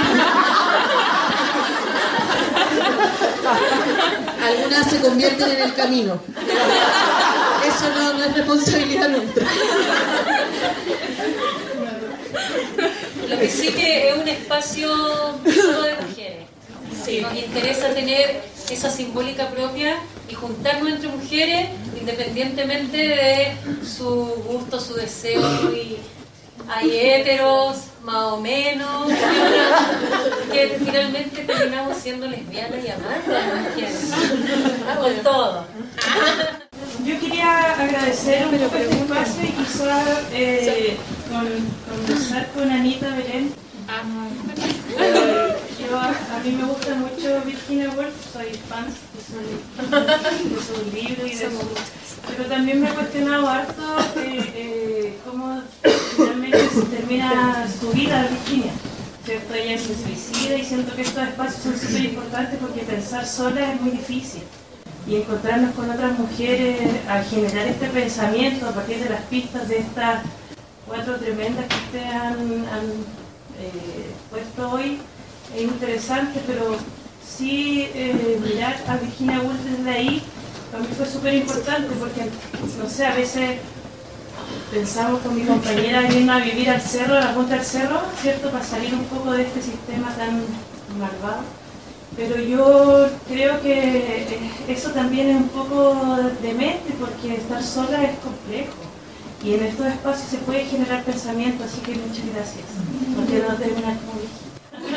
Speaker 2: Algunas se convierten en el camino. Eso no, no es responsabilidad nuestra.
Speaker 8: Lo que sí que es un espacio solo de mujeres. Sí. Nos interesa tener esa simbólica propia y juntarnos entre mujeres independientemente de su gusto, su deseo. Y hay héteros, más o menos, que finalmente terminamos siendo lesbianas y amantes de las mujeres. Con todo.
Speaker 9: Yo quería agradecer un poco este espacio y quizá eh, con, conversar con Anita Belén. Eh, yo, a mí me gusta mucho Virginia Woolf, soy fan de sus libros y de su... Pero también me he cuestionado harto eh, eh, cómo finalmente se termina su vida Virginia. ¿Cierto? Ella se suicida y siento que estos espacios son súper importantes porque pensar sola es muy difícil. Y encontrarnos con otras mujeres al generar este pensamiento a partir de las pistas de estas cuatro tremendas que ustedes han, han eh, puesto hoy es interesante, pero sí eh, mirar a Virginia Woolf desde ahí para mí fue súper importante porque, no sé, a veces pensamos con mi compañera yendo a vivir al cerro, a la punta del cerro, ¿cierto? Para salir un poco de este sistema tan malvado. Pero yo creo que eso también es un poco demente porque estar sola es complejo y en estos espacios se puede generar pensamiento, así que muchas gracias. No quiero terminar como dije.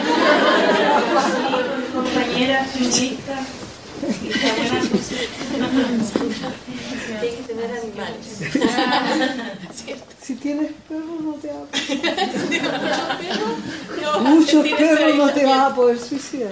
Speaker 9: Sí, compañeras feministas y buenas cosas.
Speaker 2: Hay que tener animales.
Speaker 10: Si tienes perros no te vas a poder. Muchos perros no te vas a poder suicidar.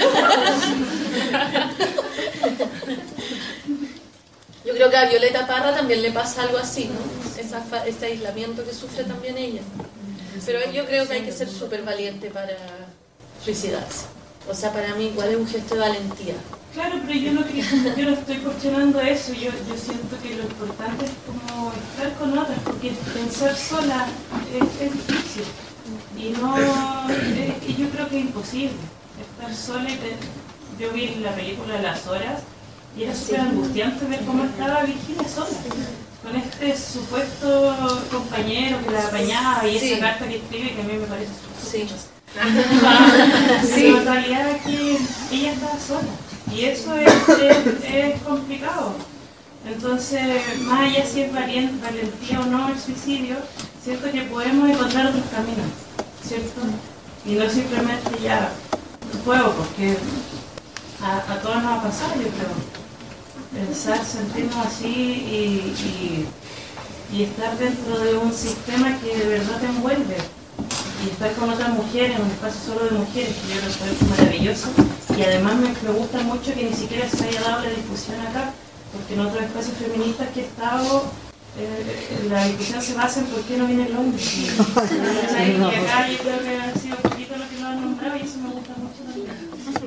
Speaker 2: Yo creo que a Violeta Parra también le pasa algo así, ¿no? Esa, ese aislamiento que sufre también ella. Pero yo creo que hay que ser súper valiente para suicidarse. O sea, para mí igual es un gesto de valentía.
Speaker 9: Claro, pero yo no, yo no estoy cuestionando eso. Yo, yo siento que lo importante es como estar con otras, porque pensar sola es, es difícil. Y no, es, yo creo que es imposible estar sola. Y te, yo vi la película Las Horas y era súper angustiante ver cómo estaba Virginia sola, con este supuesto compañero que la apañaba y esa sí. carta que escribe que a mí me parece súper. Sí. Sí. En realidad aquí ella estaba sola y eso es, es, es complicado. Entonces, más allá si es valent, valentía o no el suicidio, siento que podemos encontrar otros caminos, ¿cierto? Y no simplemente ya no puedo, porque a, a todos nos ha pasado, yo creo. Pensar, sentirnos así y, y, y estar dentro de un sistema que de verdad te envuelve. Y estar con otras mujeres, en un espacio solo de mujeres, que yo creo que es maravilloso. Y además me, me gusta mucho que ni siquiera se haya dado la discusión acá, porque en otros espacios feministas que he estado, eh, la discusión se basa en por qué no viene el hombre. Y, y acá yo creo que ha sido poquito lo que lo han nombrado y eso me gusta mucho también.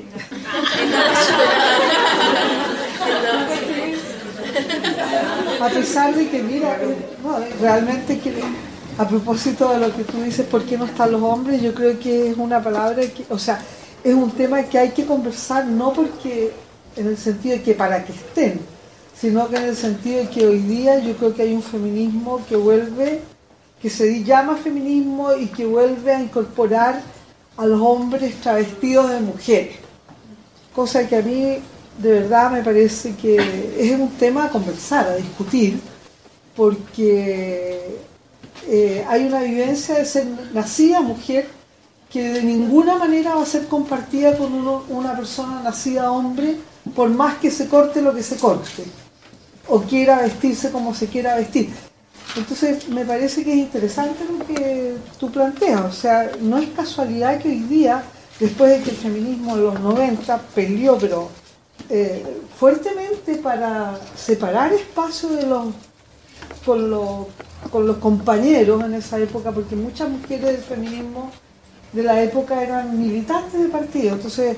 Speaker 10: A pesar de que, mira, no, realmente que... A propósito de lo que tú dices, ¿por qué no están los hombres? Yo creo que es una palabra, que, o sea, es un tema que hay que conversar, no porque en el sentido de que para que estén, sino que en el sentido de que hoy día yo creo que hay un feminismo que vuelve, que se llama feminismo y que vuelve a incorporar a los hombres travestidos de mujeres. Cosa que a mí de verdad me parece que es un tema a conversar, a discutir, porque... eh, hay una vivencia de ser nacida mujer que de ninguna manera va a ser compartida con uno, una persona nacida hombre, por más que se corte lo que se corte, o quiera vestirse como se quiera vestir. Entonces me parece que es interesante lo que tú planteas, o sea, no es casualidad que hoy día, después de que el feminismo en los noventa peleó, pero eh, fuertemente para separar espacio de los, con, los, con los compañeros en esa época, porque muchas mujeres del feminismo de la época eran militantes de partido, entonces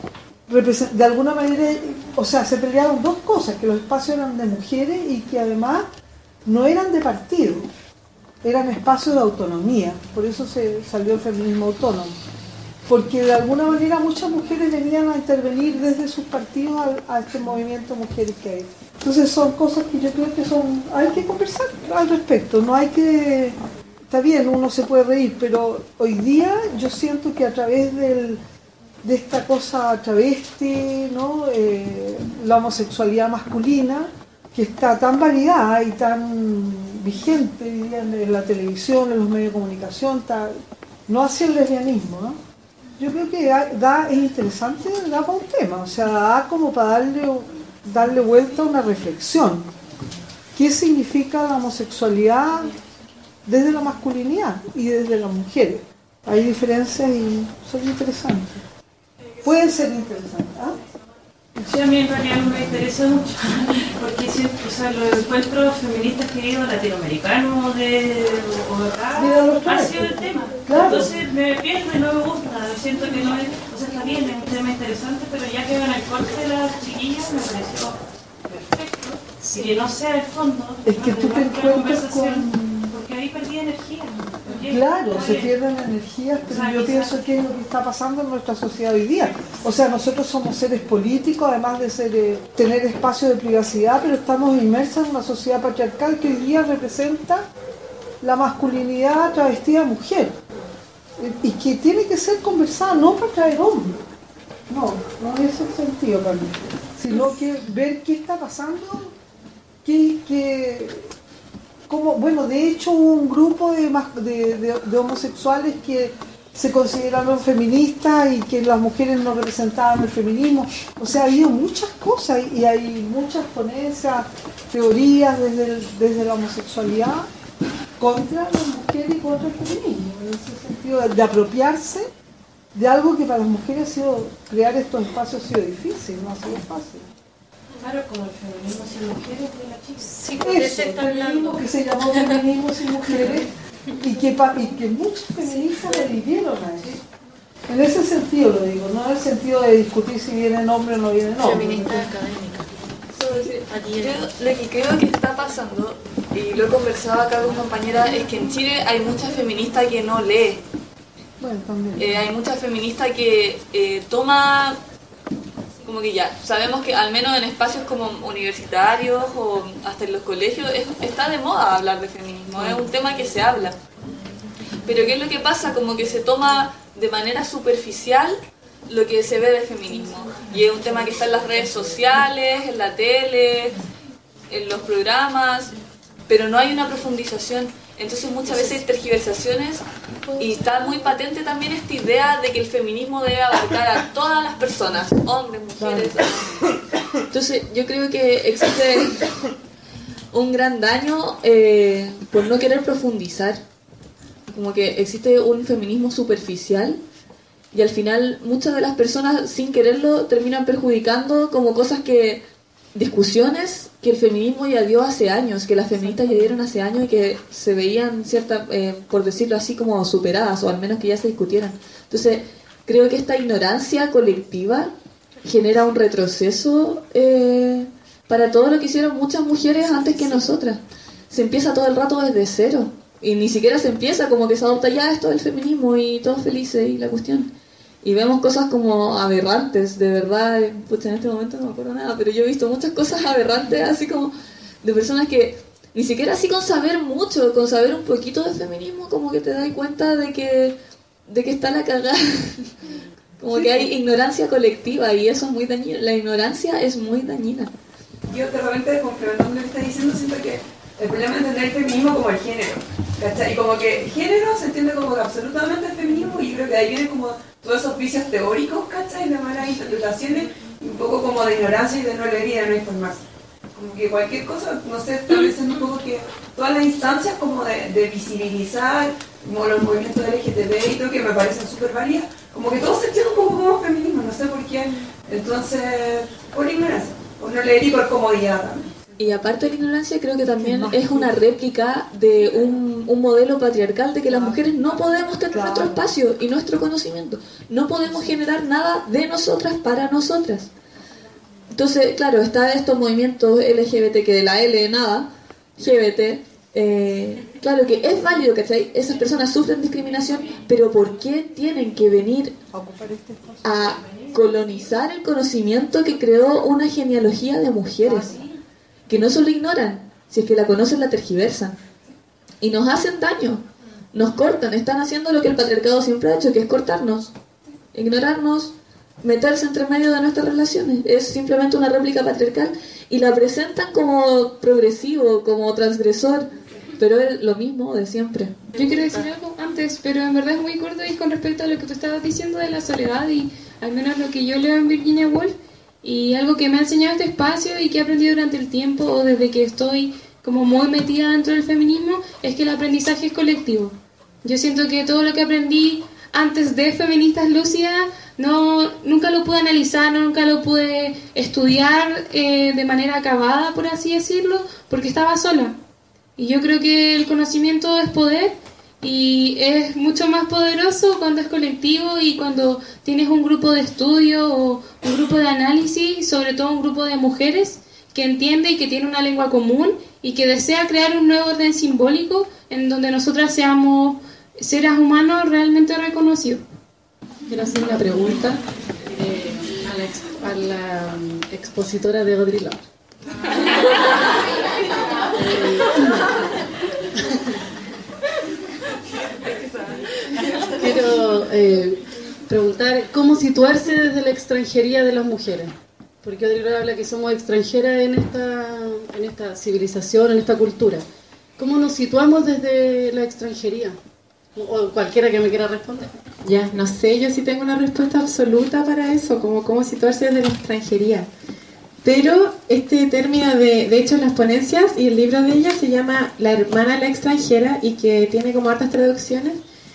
Speaker 10: de alguna manera, o sea, se pelearon dos cosas, que los espacios eran de mujeres y que además no eran de partido, eran espacios de autonomía, por eso se salió el feminismo autónomo, porque de alguna manera muchas mujeres venían a intervenir desde sus partidos a, a este movimiento de mujeres que hay. Entonces son cosas que yo creo que son, hay que conversar al respecto, no hay que, está bien, uno se puede reír, pero hoy día yo siento que a través del, de esta cosa travesti, ¿no? eh, la homosexualidad masculina, que está tan variada y tan vigente en la televisión, en los medios de comunicación, está, no hacia el lesbianismo, ¿no? Yo creo que da, da, es interesante, da para un tema, o sea, da como para darle, darle vuelta a una reflexión. ¿Qué significa la homosexualidad desde la masculinidad y desde las mujeres? Hay diferencias y son interesantes. Pueden ser interesantes, ¿ah?
Speaker 9: Sí, a mí en realidad no me interesa mucho, porque siempre, o sea, los encuentros feministas que he ido latinoamericanos de, o acá, ha sido el tema. Claro. Entonces me pierdo y no me gusta, siento que no es, o sea, está bien, es un tema interesante, pero ya que van al corte de las chiquillas me pareció perfecto, sí. Que no sea el fondo,
Speaker 10: es que tú te encuentras con...
Speaker 9: porque ahí perdí energía.
Speaker 10: Claro, se pierden energías, pero yo pienso que es lo que está pasando en nuestra sociedad hoy día. O sea, nosotros somos seres políticos, además de ser, eh, tener espacio de privacidad, pero estamos inmersos en una sociedad patriarcal que hoy día representa la masculinidad travestida de mujer. Y que tiene que ser conversada, no para traer hombres. No, no es ese el sentido para mí. Sino que ver qué está pasando, qué... qué como, bueno, de hecho hubo un grupo de, de, de, de homosexuales que se consideraron feministas y que las mujeres no representaban el feminismo. O sea, ha habido muchas cosas y hay muchas ponencias, teorías desde, el, desde la homosexualidad contra las mujeres y contra el feminismo, en ese sentido de, de apropiarse de algo que para las mujeres ha sido, crear estos espacios ha sido difícil, no ha sido fácil.
Speaker 9: Claro, como el feminismo sin mujeres de la chica.
Speaker 2: Sí, porque
Speaker 10: eso,
Speaker 2: se está
Speaker 10: el feminismo
Speaker 2: hablando.
Speaker 10: que se llamó feminismo sin mujeres y que, y que muchos feministas adhirieron a eso. En ese sentido lo digo, no en el sentido de discutir si vienen hombres o no vienen hombres.
Speaker 2: Feminista académica.
Speaker 11: Yo lo que creo que está pasando, y lo he conversado acá con compañeras, es que en Chile hay muchas feministas que no lee.
Speaker 10: Bueno, también.
Speaker 11: Eh, hay muchas feministas que eh, toma... como que ya, sabemos que al menos en espacios como universitarios o hasta en los colegios es, está de moda hablar de feminismo, es un tema que se habla. Pero ¿qué es lo que pasa? Como que se toma de manera superficial lo que se ve de feminismo. Y es un tema que está en las redes sociales, en la tele, en los programas, pero no hay una profundización. Entonces muchas veces hay tergiversaciones y está muy patente también esta idea de que el feminismo debe abarcar a todas las personas, hombres, mujeres. Entonces yo creo que existe un gran daño eh, por no querer profundizar. Como que existe un feminismo superficial y al final muchas de las personas sin quererlo terminan perjudicando como cosas que... discusiones que el feminismo ya dio hace años, que las feministas ya dieron hace años y que se veían, cierta, eh, por decirlo así, como superadas, o al menos que ya se discutieran. Entonces, creo que esta ignorancia colectiva genera un retroceso eh, para todo lo que hicieron muchas mujeres antes que nosotras. Se empieza todo el rato desde cero, y ni siquiera se empieza como que se adopta ya esto del feminismo y todos felices y la cuestión. Y vemos cosas como aberrantes, de verdad, pucha, en este momento no me acuerdo nada, pero yo he visto muchas cosas aberrantes, así como de personas que ni siquiera así con saber mucho, con saber un poquito de feminismo, como que te das cuenta de que, de que está la cagada. Como sí, que hay ignorancia colectiva y eso es muy dañino, la ignorancia es muy dañina.
Speaker 12: Yo de repente, complementando lo que está diciendo, siento que el problema es entender el feminismo como el género. ¿cachai? Y como que género se entiende como que absolutamente el feminismo, y yo creo que de ahí vienen como todos esos vicios teóricos, ¿cachai? De malas interpretaciones, y un poco como de ignorancia y de no leer y de no informarse. Como que cualquier cosa, no sé, establecen un poco que todas las instancias como de, de visibilizar, como los movimientos L G T B y todo, que me parecen súper válidas, como que todo se entiende un poco como feminismo, no sé por qué. Entonces, por ignorancia, por no leer y por comodidad también.
Speaker 11: Y aparte de la ignorancia, creo que también es una réplica de un, un modelo patriarcal de que las mujeres no podemos tener claro. nuestro espacio y nuestro conocimiento. No podemos generar nada de nosotras para nosotras. Entonces, claro, está estos movimientos L G B T, que de la L nada, G B T, eh, claro que es válido, ¿cachai? Esas personas sufren discriminación, pero ¿por qué tienen que venir a colonizar el conocimiento que creó una genealogía de mujeres? Que no solo ignoran, si es que la conocen la tergiversan. Y nos hacen daño, nos cortan, están haciendo lo que el patriarcado siempre ha hecho, que es cortarnos, ignorarnos, meterse entre medio de nuestras relaciones. Es simplemente una réplica patriarcal y la presentan como progresivo, como transgresor, pero es lo mismo de siempre.
Speaker 5: Yo quiero decir algo antes, pero en verdad es muy corto, y con respecto a lo que tú estabas diciendo de la soledad, y al menos lo que yo leo en Virginia Woolf, y algo que me ha enseñado este espacio y que he aprendido durante el tiempo o desde que estoy como muy metida dentro del feminismo, es que el aprendizaje es colectivo. Yo siento que todo lo que aprendí antes de Feministas Lúcidas no, nunca lo pude analizar, nunca lo pude estudiar eh, de manera acabada, por así decirlo, porque estaba sola. Y yo creo que el conocimiento es poder, y es mucho más poderoso cuando es colectivo y cuando tienes un grupo de estudio o un grupo de análisis, sobre todo un grupo de mujeres que entiende y que tiene una lengua común y que desea crear un nuevo orden simbólico en donde nosotras seamos seres humanos realmente reconocidos.
Speaker 13: Quiero hacer una pregunta eh, a, la ex, a la um, expositora de Audre Lorde. eh, Quiero eh, preguntar cómo situarse desde la extranjería de las mujeres, porque Audre Lorde habla que somos extranjeras en esta, en esta civilización, en esta cultura. ¿Cómo nos situamos desde la extranjería? O cualquiera que me quiera responder.
Speaker 6: Ya, no sé, yo sí tengo una respuesta absoluta para eso, como cómo situarse desde la extranjería. Pero este término, de, de hecho en las ponencias y el libro de ella se llama La hermana la extranjera, y que tiene como hartas traducciones.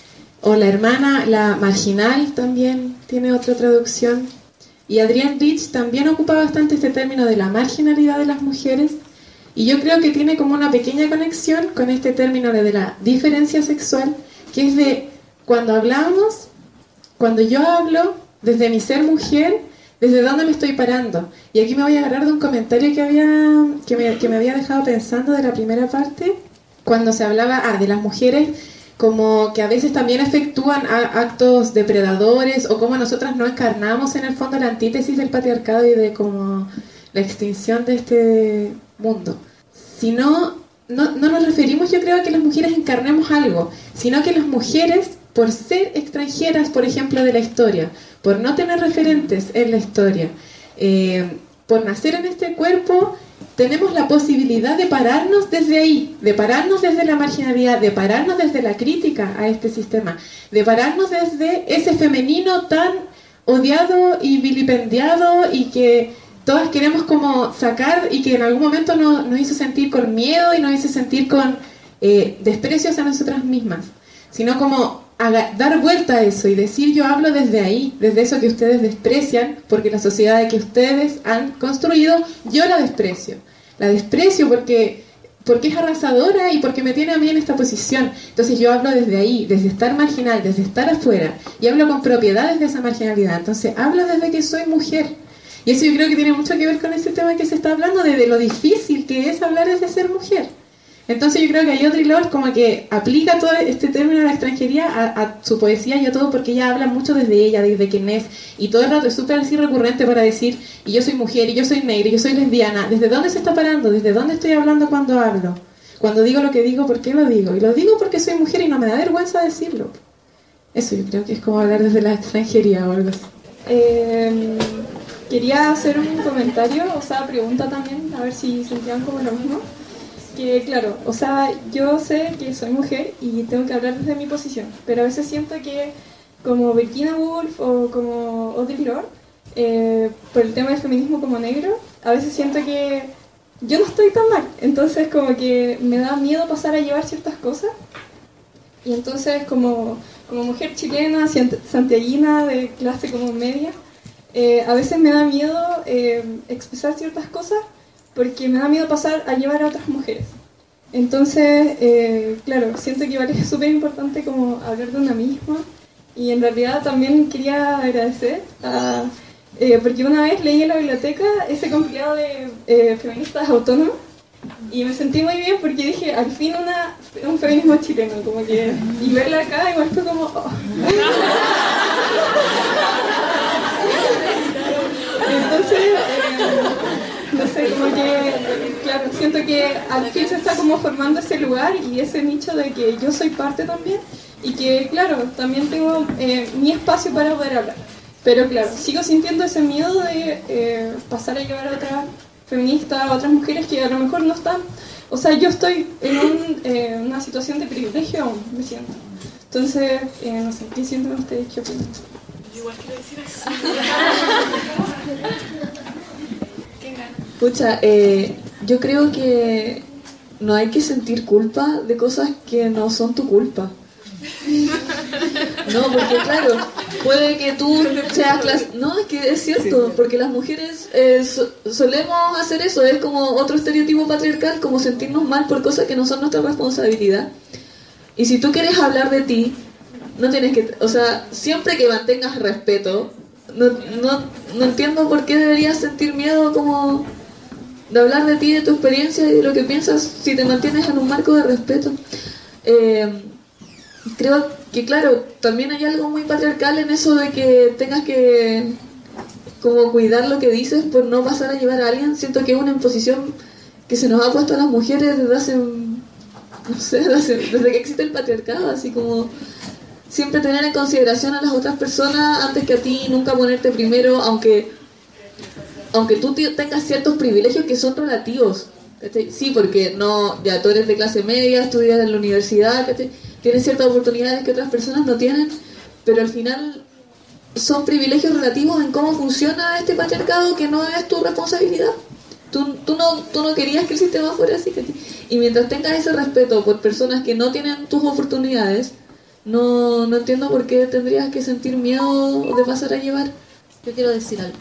Speaker 6: O la hermana, la marginal también tiene otra traducción. Y Adrienne Rich también ocupa bastante este término de la marginalidad de las mujeres. Y yo creo que tiene como una pequeña conexión con este término de la diferencia sexual, que es de cuando hablamos, cuando yo hablo desde mi ser mujer, desde dónde me estoy parando. Y aquí me voy a agarrar de un comentario que, había, que, me, que me había dejado pensando de la primera parte, cuando se hablaba ah, de las mujeres como que a veces también efectúan actos depredadores, o como nosotras no encarnamos en el fondo la antítesis del patriarcado y de como la extinción de este mundo. Sino, no, no nos referimos, yo creo, a que las mujeres encarnemos algo, sino que las mujeres, por ser extranjeras, por ejemplo, de la historia, por no tener referentes en la historia, eh, por nacer en este cuerpo, tenemos la posibilidad de pararnos desde ahí, de pararnos desde la marginalidad, de pararnos desde la crítica a este sistema, de pararnos desde ese femenino tan odiado y vilipendiado y que todas queremos como sacar, y que en algún momento nos, nos hizo sentir con miedo y nos hizo sentir con eh, desprecio hacia nosotras mismas, sino como dar vuelta a eso y decir: yo hablo desde ahí, desde eso que ustedes desprecian, porque la sociedad que ustedes han construido, yo la desprecio. La desprecio porque, porque es arrasadora y porque me tiene a mí en esta posición. Entonces yo hablo desde ahí, desde estar marginal, desde estar afuera, y hablo con propiedades de esa marginalidad. Entonces hablo desde que soy mujer. Y eso yo creo que tiene mucho que ver con ese tema que se está hablando, de, de lo difícil que es hablar desde ser mujer. Entonces yo creo que ahí Audre Lorde como que aplica todo este término de la extranjería a, a su poesía y a todo, porque ella habla mucho desde ella, desde quién es, y todo el rato es súper así recurrente para decir: y yo soy mujer, y yo soy negra, y yo soy lesbiana. ¿Desde dónde se está parando? ¿Desde dónde estoy hablando cuando hablo? Cuando digo lo que digo, ¿por qué lo digo? Y lo digo porque soy mujer y no me da vergüenza decirlo. Eso yo creo que es como hablar desde la extranjería o algo así.
Speaker 5: Eh, quería hacer un comentario, o sea, pregunta también, a ver si sentían como lo mismo.
Speaker 4: que, claro, o sea, yo sé que soy mujer y tengo que hablar desde mi posición, pero a veces siento que como Virginia Woolf o como Audre Lorde, eh, por el tema del feminismo como negro, a veces siento que yo no estoy tan mal, entonces como que me da miedo pasar a llevar ciertas cosas, y entonces como, como mujer chilena, santiaguina de clase como media, eh, a veces me da miedo eh, expresar ciertas cosas porque me da miedo pasar a llevar a otras mujeres. Entonces, eh, claro, siento que igual es súper importante como hablar de una misma, y en realidad también quería agradecer a... Eh, porque una vez leí en la biblioteca ese compilado de eh, feministas autónomas y me sentí muy bien porque dije, al fin una, un feminismo chileno, como que, y verla acá igual fue como... Oh. Entonces, eh, no sé, como que, claro, siento que al fin se está como formando ese lugar y ese nicho de que yo soy parte también y que, claro, también tengo eh, mi espacio para poder hablar. Pero claro, sigo sintiendo ese miedo de eh, pasar a llevar a otras feministas, a otras mujeres que a lo mejor no están... O sea, yo estoy en un, eh, una situación de privilegio aún, me siento. Entonces, eh, no sé, ¿qué sienten ustedes? ¿Qué opinan?
Speaker 9: Yo igual quiero decir eso.
Speaker 11: Pucha, eh, yo creo que no hay que sentir culpa de cosas que no son tu culpa. No, porque claro, puede que tú seas clase... No, es que es cierto, porque las mujeres eh, so- solemos hacer eso, es como otro estereotipo patriarcal, como sentirnos mal por cosas que no son nuestra responsabilidad. Y si tú quieres hablar de ti, no tienes que... O sea, siempre que mantengas respeto, no, no, no entiendo por qué deberías sentir miedo como de hablar de ti, de tu experiencia y de lo que piensas si te mantienes en un marco de respeto. Eh... Creo que, claro, también hay algo muy patriarcal en eso de que tengas que como cuidar lo que dices por no pasar a llevar a alguien. Siento que es una imposición que se nos ha puesto a las mujeres desde hace, no sé, desde, desde que existe el patriarcado, así como siempre tener en consideración a las otras personas antes que a ti, nunca ponerte primero, aunque, aunque tú tengas ciertos privilegios que son relativos. Sí, porque no, ya tú eres de clase media, estudias en la universidad, tienes ciertas oportunidades que otras personas no tienen, pero al final son privilegios relativos en cómo funciona este patriarcado que no es tu responsabilidad. Tú, tú, no, tú no querías que el sistema fuera así. Y mientras tengas ese respeto por personas que no tienen tus oportunidades, no, no entiendo por qué tendrías que sentir miedo de pasar a llevar.
Speaker 2: Yo quiero decir algo.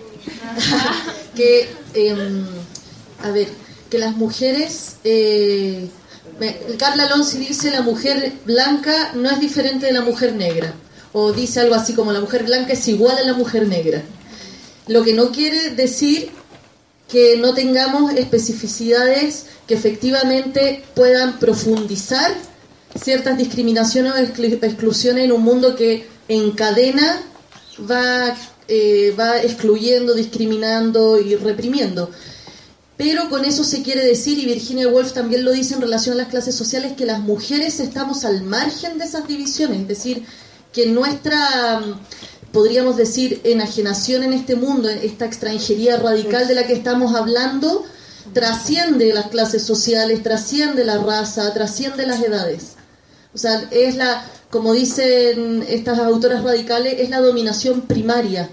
Speaker 2: que, eh, a ver, que las mujeres... Eh, Carla Lonzi dice la mujer blanca no es diferente de la mujer negra, o dice algo así como la mujer blanca es igual a la mujer negra, lo que no quiere decir que no tengamos especificidades que efectivamente puedan profundizar ciertas discriminaciones o exclusiones en un mundo que en cadena va, eh, va excluyendo, discriminando y reprimiendo. Pero con eso se quiere decir, y Virginia Woolf también lo dice en relación a las clases sociales, que las mujeres estamos al margen de esas divisiones, es decir, que nuestra, podríamos decir, enajenación en este mundo, esta extranjería radical de la que estamos hablando, trasciende las clases sociales, trasciende la raza, trasciende las edades. O sea, es la, como dicen estas autoras radicales, es la dominación primaria.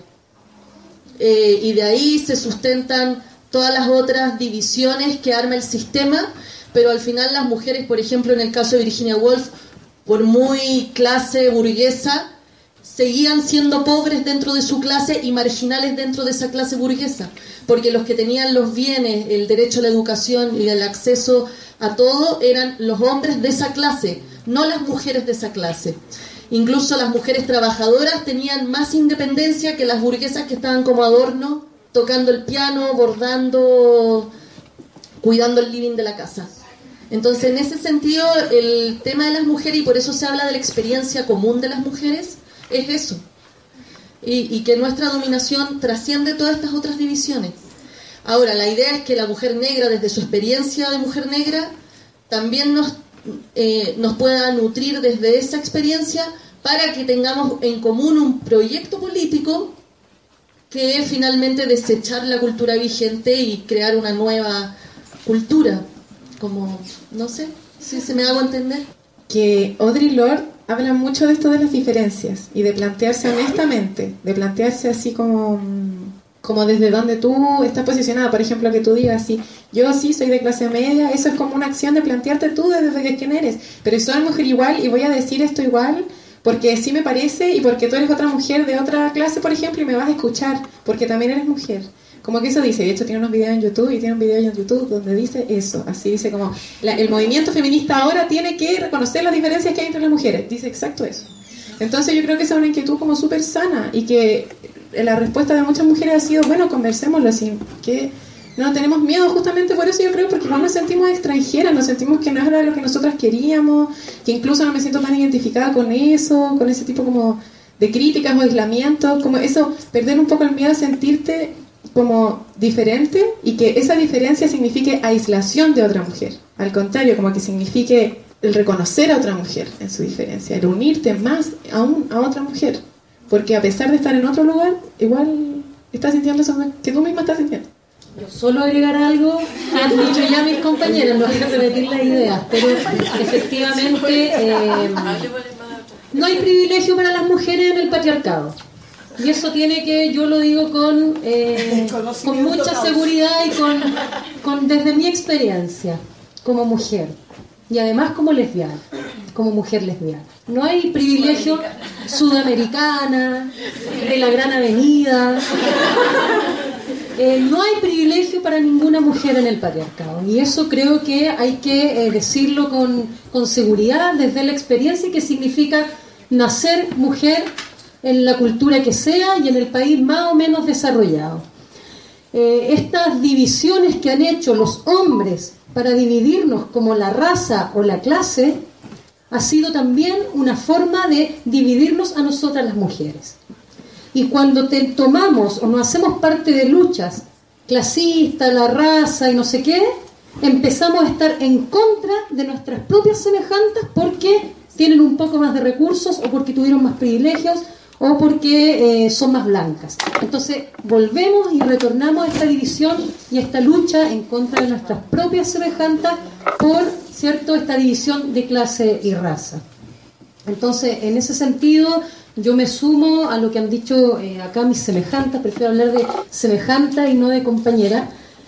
Speaker 2: Eh, y de ahí se sustentan todas las otras divisiones que arma el sistema, pero al final las mujeres, por ejemplo, en el caso de Virginia Woolf, por muy clase burguesa, seguían siendo pobres dentro de su clase y marginales dentro de esa clase burguesa, porque los que tenían los bienes, el derecho a la educación y el acceso a todo eran los hombres de esa clase, no las mujeres de esa clase. Incluso las mujeres trabajadoras tenían más independencia que las burguesas que estaban como adorno, tocando el piano, bordando, cuidando el living de la casa. Entonces, en ese sentido, el tema de las mujeres, y por eso se habla de la experiencia común de las mujeres, es eso. Y, y que nuestra dominación trasciende todas estas otras divisiones. Ahora, la idea es que la mujer negra, desde su experiencia de mujer negra, también nos, eh, nos pueda nutrir desde esa experiencia para que tengamos en común un proyecto político que es finalmente desechar la cultura vigente y crear una nueva cultura. como, no sé, si se me hago entender.
Speaker 6: Que Audre Lorde habla mucho de esto de las diferencias y de plantearse honestamente, de plantearse así como, como desde donde tú estás posicionada. Por ejemplo, que tú digas así, yo sí soy de clase media, eso es como una acción de plantearte tú desde quién eres, pero soy mujer igual y voy a decir esto igual porque sí me parece y porque tú eres otra mujer de otra clase, por ejemplo, y me vas a escuchar porque también eres mujer. Como que eso dice, de hecho tiene unos videos en YouTube y tiene un video en YouTube donde dice eso, así dice como la, el movimiento feminista ahora tiene que reconocer las diferencias que hay entre las mujeres, dice exacto eso. Entonces yo creo que esa es una inquietud como súper sana y que la respuesta de muchas mujeres ha sido, bueno, conversémoslo así, que no tenemos miedo justamente por eso, yo creo, porque no nos sentimos extranjeras, nos sentimos que no era lo que nosotras queríamos, que incluso no me siento tan identificada con eso, con ese tipo como de críticas o aislamientos, como eso, perder un poco el miedo a sentirte como diferente y que esa diferencia signifique aislación de otra mujer. Al contrario, como que signifique el reconocer a otra mujer en su diferencia, el unirte más aún a otra mujer. Porque a pesar de estar en otro lugar, igual estás sintiendo eso que tú misma estás sintiendo.
Speaker 14: Yo solo agregar algo que han dicho ya mis compañeras, no quiero repetir las ideas, pero efectivamente eh, no hay privilegio para las mujeres en el patriarcado. Y eso tiene que, yo lo digo con, eh, con mucha seguridad y con, con desde mi experiencia como mujer y además como lesbiana, como mujer lesbiana. No hay privilegio sudamericana, de la Gran Avenida, eh, no hay privilegio para ninguna mujer en el patriarcado. Y eso creo que hay que eh, decirlo con, con seguridad desde la experiencia y que significa nacer mujer en la cultura que sea y en el país más o menos desarrollado. Eh, estas divisiones que han hecho los hombres para dividirnos como la raza o la clase ha sido también una forma de dividirnos a nosotras las mujeres. Y cuando te tomamos o nos hacemos parte de luchas clasistas, la raza y no sé qué, empezamos a estar en contra de nuestras propias semejantes porque tienen un poco más de recursos o porque tuvieron más privilegios o porque eh, son más blancas. Entonces volvemos y retornamos a esta división y a esta lucha en contra de nuestras propias semejantes por, cierto, esta división de clase y raza. Entonces, en ese sentido, yo me sumo a lo que han dicho eh, acá mis semejantes, prefiero hablar de semejanta y no de compañera,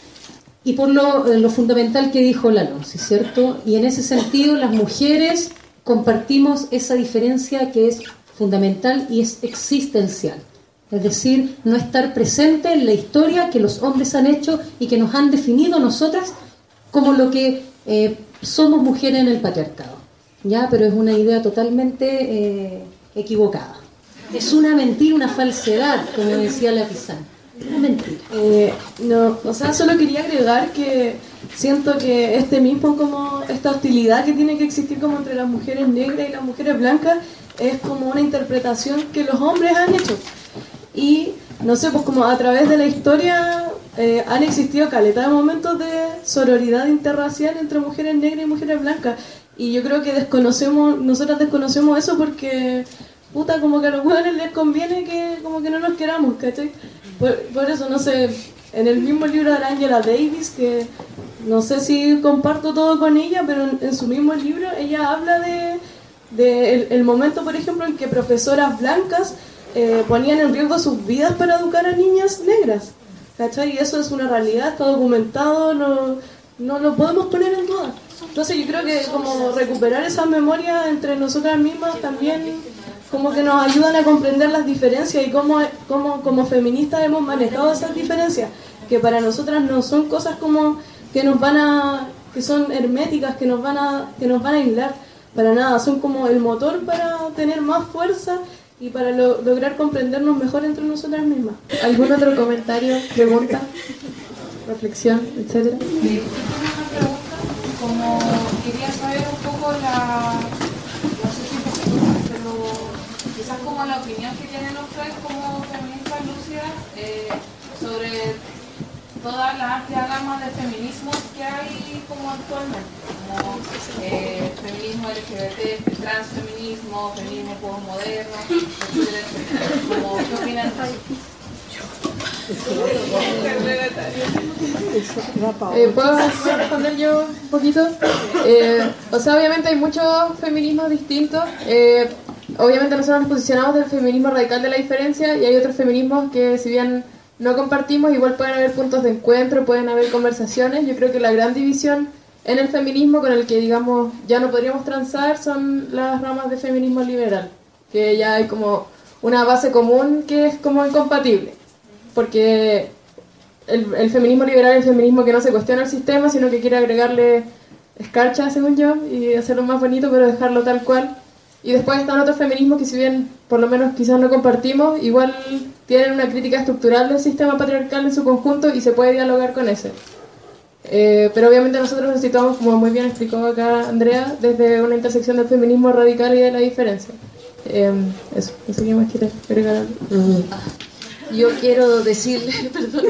Speaker 14: y por lo, eh, lo fundamental que dijo Lalo, ¿sí, cierto? Y en ese sentido, las mujeres compartimos esa diferencia que es fundamental y es existencial, es decir, no estar presente en la historia que los hombres han hecho y que nos han definido nosotras como lo que eh, somos mujeres en el patriarcado, ya, pero es una idea totalmente eh, equivocada, es una mentira, una falsedad, como decía la Pizarro, una mentira.
Speaker 15: Eh, no, o sea, solo quería agregar que siento que este mismo como esta hostilidad que tiene que existir como entre las mujeres negras y las mujeres blancas es como una interpretación que los hombres han hecho y no sé, pues como a través de la historia eh, han existido caleta de momentos de sororidad interracial entre mujeres negras y mujeres blancas y yo creo que desconocemos, nosotras desconocemos eso porque puta, como que a los jóvenes les conviene que como que no nos queramos, ¿cachai? Por, por eso, no sé, en el mismo libro de Angela Davis, que no sé si comparto todo con ella, pero en, en su mismo libro ella habla de de el, el momento, por ejemplo, en que profesoras blancas eh, ponían en riesgo sus vidas para educar a niñas negras, ¿cachai? Y eso es una realidad, está documentado, no, no lo podemos poner en duda. Entonces yo creo que como recuperar esa memoria entre nosotras mismas también como que nos ayudan a comprender las diferencias y cómo, cómo como feministas hemos manejado esas diferencias, que para nosotras no son cosas como que nos van a, que son herméticas, que nos van a, que nos van a aislar. Para nada, son como el motor para tener más fuerza y para lo, lograr comprendernos mejor entre nosotras mismas. ¿Algún otro comentario, pregunta, reflexión, etcétera?
Speaker 16: Sí, una pregunta, como quería saber un poco la, no sé si es pero quizás como la opinión que tienen ustedes como feministas lúcidas eh, sobre toda la amplia gama de feminismos que hay como actualmente, como eh, feminismo L G B T, transfeminismo, feminismo postmoderno, etcétera, etcétera. ¿Qué opinan de eso?
Speaker 3: Eh, ¿Puedo responder yo un poquito? Eh, o sea, obviamente hay muchos feminismos distintos. Eh, obviamente nosotros nos posicionamos del feminismo radical de la diferencia y hay otros feminismos que si bien no compartimos, igual pueden haber puntos de encuentro, pueden haber conversaciones. Yo creo que la gran división en el feminismo con el que, digamos, ya no podríamos transar son las ramas de feminismo liberal, que ya hay como una base común que es como incompatible, porque el, el feminismo liberal es el feminismo que no se cuestiona el sistema, sino que quiere agregarle escarcha, según yo, y hacerlo más bonito, pero dejarlo tal cual. Y después están otros feminismos que, si bien por lo menos quizás no compartimos, igual tienen una crítica estructural del sistema patriarcal en su conjunto y se puede dialogar con ese. Eh, pero obviamente nosotros nos situamos, como muy bien explicó acá Andrea, desde una intersección del feminismo radical y de la diferencia. Eh, eso, no sé qué más quieres agregar algo.
Speaker 2: Mm. Yo quiero decirles, perdón,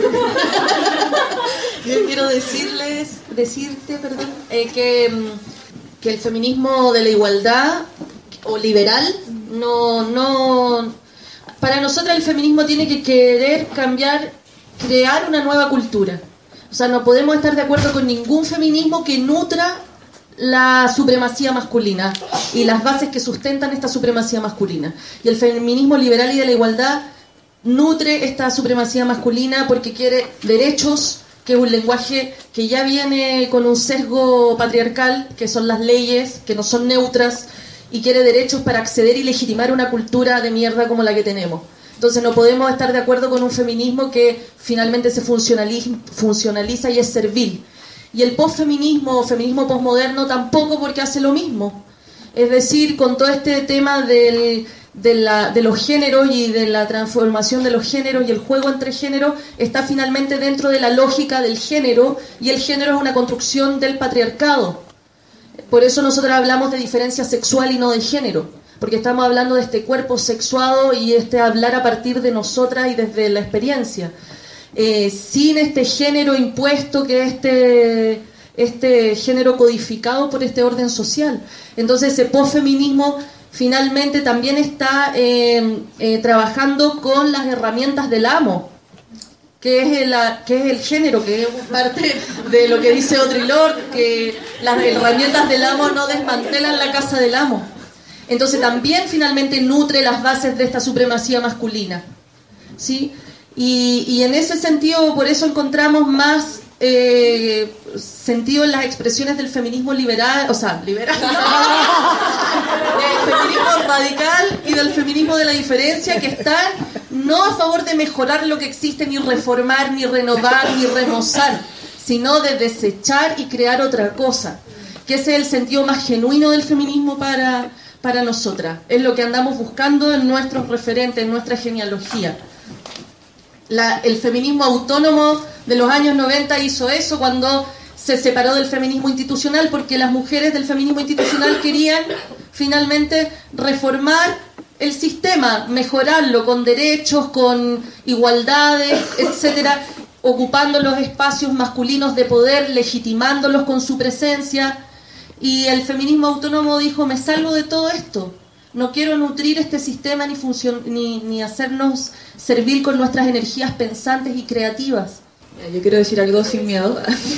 Speaker 2: yo quiero decirles, decirte, perdón, eh, que, que el feminismo de la igualdad o liberal, no, no, para nosotros el feminismo tiene que querer cambiar, crear una nueva cultura. O sea, no podemos estar de acuerdo con ningún feminismo que nutra la supremacía masculina y las bases que sustentan esta supremacía masculina. Y el feminismo liberal y de la igualdad nutre esta supremacía masculina porque quiere derechos, que es un lenguaje que ya viene con un sesgo patriarcal, que son las leyes, que no son neutras, y quiere derechos para acceder y legitimar una cultura de mierda como la que tenemos. Entonces no podemos estar de acuerdo con un feminismo que finalmente se funcionaliza, funcionaliza y es servil. Y el posfeminismo o feminismo posmoderno tampoco, porque hace lo mismo. Es decir, con todo este tema del, de, la, de los géneros y de la transformación de los géneros y el juego entre géneros, está finalmente dentro de la lógica del género, y el género es una construcción del patriarcado. Por eso nosotros hablamos de diferencia sexual y no de género, porque estamos hablando de este cuerpo sexuado y este hablar a partir de nosotras y desde la experiencia. Eh, sin este género impuesto, que es este, este género codificado por este orden social. Entonces ese posfeminismo finalmente también está eh, eh, trabajando con las herramientas del amo, que es, el, que es el género, que es parte de lo que dice Audre Lorde, que las herramientas del amo no desmantelan la casa del amo. Entonces también finalmente nutre las bases de esta supremacía masculina, ¿sí? Y, y en ese sentido, por eso encontramos más eh, sentido en las expresiones del feminismo liberal, o sea, liberal, del feminismo radical y del feminismo de la diferencia, que están no a favor de mejorar lo que existe, ni reformar, ni renovar, ni remozar, sino de desechar y crear otra cosa, que ese es el sentido más genuino del feminismo para, para nosotras. Es lo que andamos buscando en nuestros referentes, en nuestra genealogía. La, el feminismo autónomo de los años noventa hizo eso cuando se separó del feminismo institucional, porque las mujeres del feminismo institucional querían finalmente reformar el sistema, mejorarlo con derechos, con igualdades, etcétera, ocupando los espacios masculinos de poder, legitimándolos con su presencia. Y el feminismo autónomo dijo: me salgo de todo esto. No quiero nutrir este sistema ni, funcion- ni, ni hacernos servir con nuestras energías pensantes y creativas.
Speaker 11: Yo quiero decir algo sin miedo.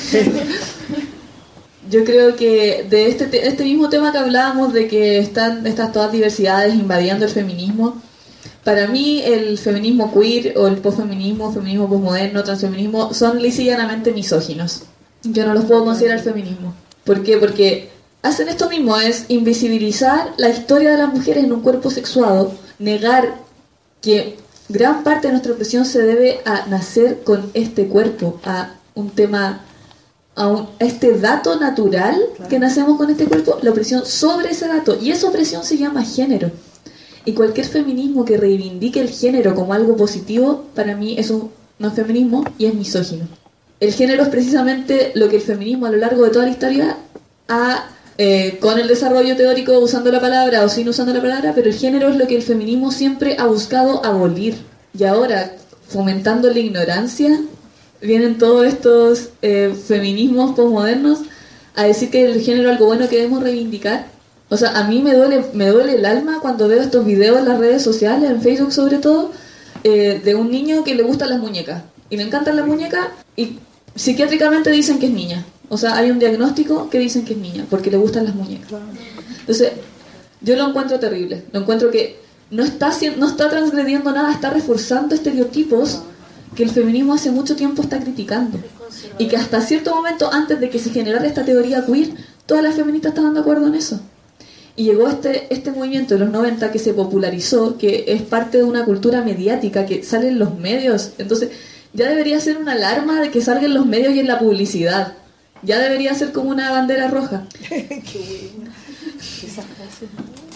Speaker 11: Yo creo que de este, te- este mismo tema que hablábamos, de que están estas todas diversidades invadiendo el feminismo, para mí el feminismo queer o el posfeminismo, feminismo posmoderno, transfeminismo, son lisa y llanamente misóginos. Yo no los puedo considerar feminismo. ¿Por qué? Porque hacen esto mismo, es invisibilizar la historia de las mujeres en un cuerpo sexuado, negar que gran parte de nuestra opresión se debe a nacer con este cuerpo, a un tema, a, un, a este dato natural, claro, que nacemos con este cuerpo, la opresión sobre ese dato, y esa opresión se llama género. Y cualquier feminismo que reivindique el género como algo positivo, para mí es un, no es feminismo y es misógino. El género es precisamente lo que el feminismo a lo largo de toda la historia ha, eh, con el desarrollo teórico usando la palabra o sin usando la palabra, pero el género es lo que el feminismo siempre ha buscado abolir. Y ahora, fomentando la ignorancia, vienen todos estos eh, feminismos posmodernos a decir que el género es algo bueno que debemos reivindicar. O sea, a mí me duele, me duele el alma cuando veo estos videos en las redes sociales, en Facebook sobre todo, eh, de un niño que le gustan las muñecas. y le encantan las muñecas y psiquiátricamente dicen que es niña. O sea, hay un diagnóstico que dicen que es niña porque le gustan las muñecas. Entonces, yo lo encuentro terrible. Lo encuentro que no está, no está transgrediendo nada, está reforzando estereotipos que el feminismo hace mucho tiempo está criticando. Y que hasta cierto momento, antes de que se generara esta teoría queer, todas las feministas estaban de acuerdo en eso. Y llegó este, este movimiento de los noventa que se popularizó, que es parte de una cultura mediática que sale en los medios. Entonces, ya debería ser una alarma de que salga en los medios y en la publicidad. Ya debería ser como una bandera roja.
Speaker 10: Qué bueno. Esas frases.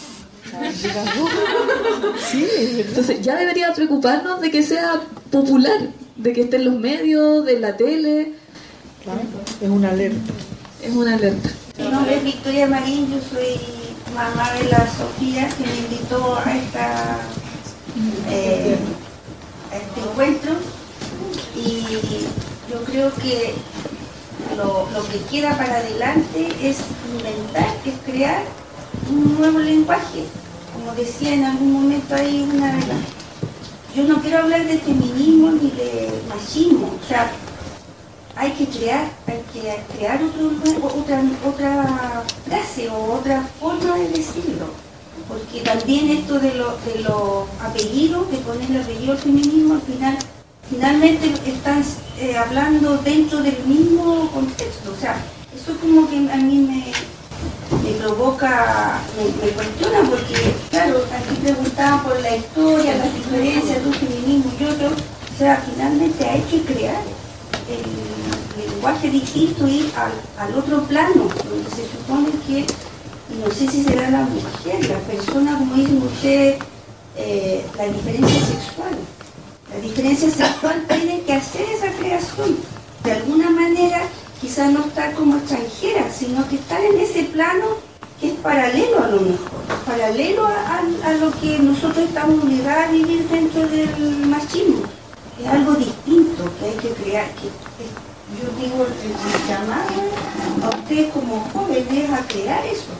Speaker 10: Sí,
Speaker 11: entonces ya debería preocuparnos de que sea popular, de que esté en los medios, de la tele.
Speaker 10: Claro, es una alerta.
Speaker 11: Es una alerta.
Speaker 17: Mi nombre es Victoria Marín, yo soy mamá de la Sofía que me invitó a, esta, eh, a este encuentro, y yo creo que lo, lo que queda para adelante es inventar, es crear un nuevo lenguaje. Como decía en algún momento hay una... Yo no quiero hablar de feminismo ni de machismo, o sea, hay que crear, hay que crear otro, otra, otra frase o otra forma de decirlo, porque también esto de los de los apellidos, de poner el apellido al feminismo, al final, finalmente están eh, hablando dentro del mismo contexto, o sea, eso como que a mí me... me provoca, me, me cuestiona, porque claro, aquí preguntaban por la historia, las diferencias de un feminismo y otro, o sea, finalmente hay que crear el, el lenguaje distinto, ir al, al otro plano, donde se supone que, y no sé si será la mujer, la persona, como dicen ustedes, eh, la diferencia sexual, la diferencia sexual tiene que hacer esa creación, de alguna manera, quizás no estar como extranjera, sino que estar en ese plano que es paralelo a lo mejor, paralelo a, a, a lo que nosotros estamos obligados a vivir dentro del machismo. Es algo distinto que hay que crear, que, que yo digo, el, el llamado a ustedes como jóvenes a crear eso,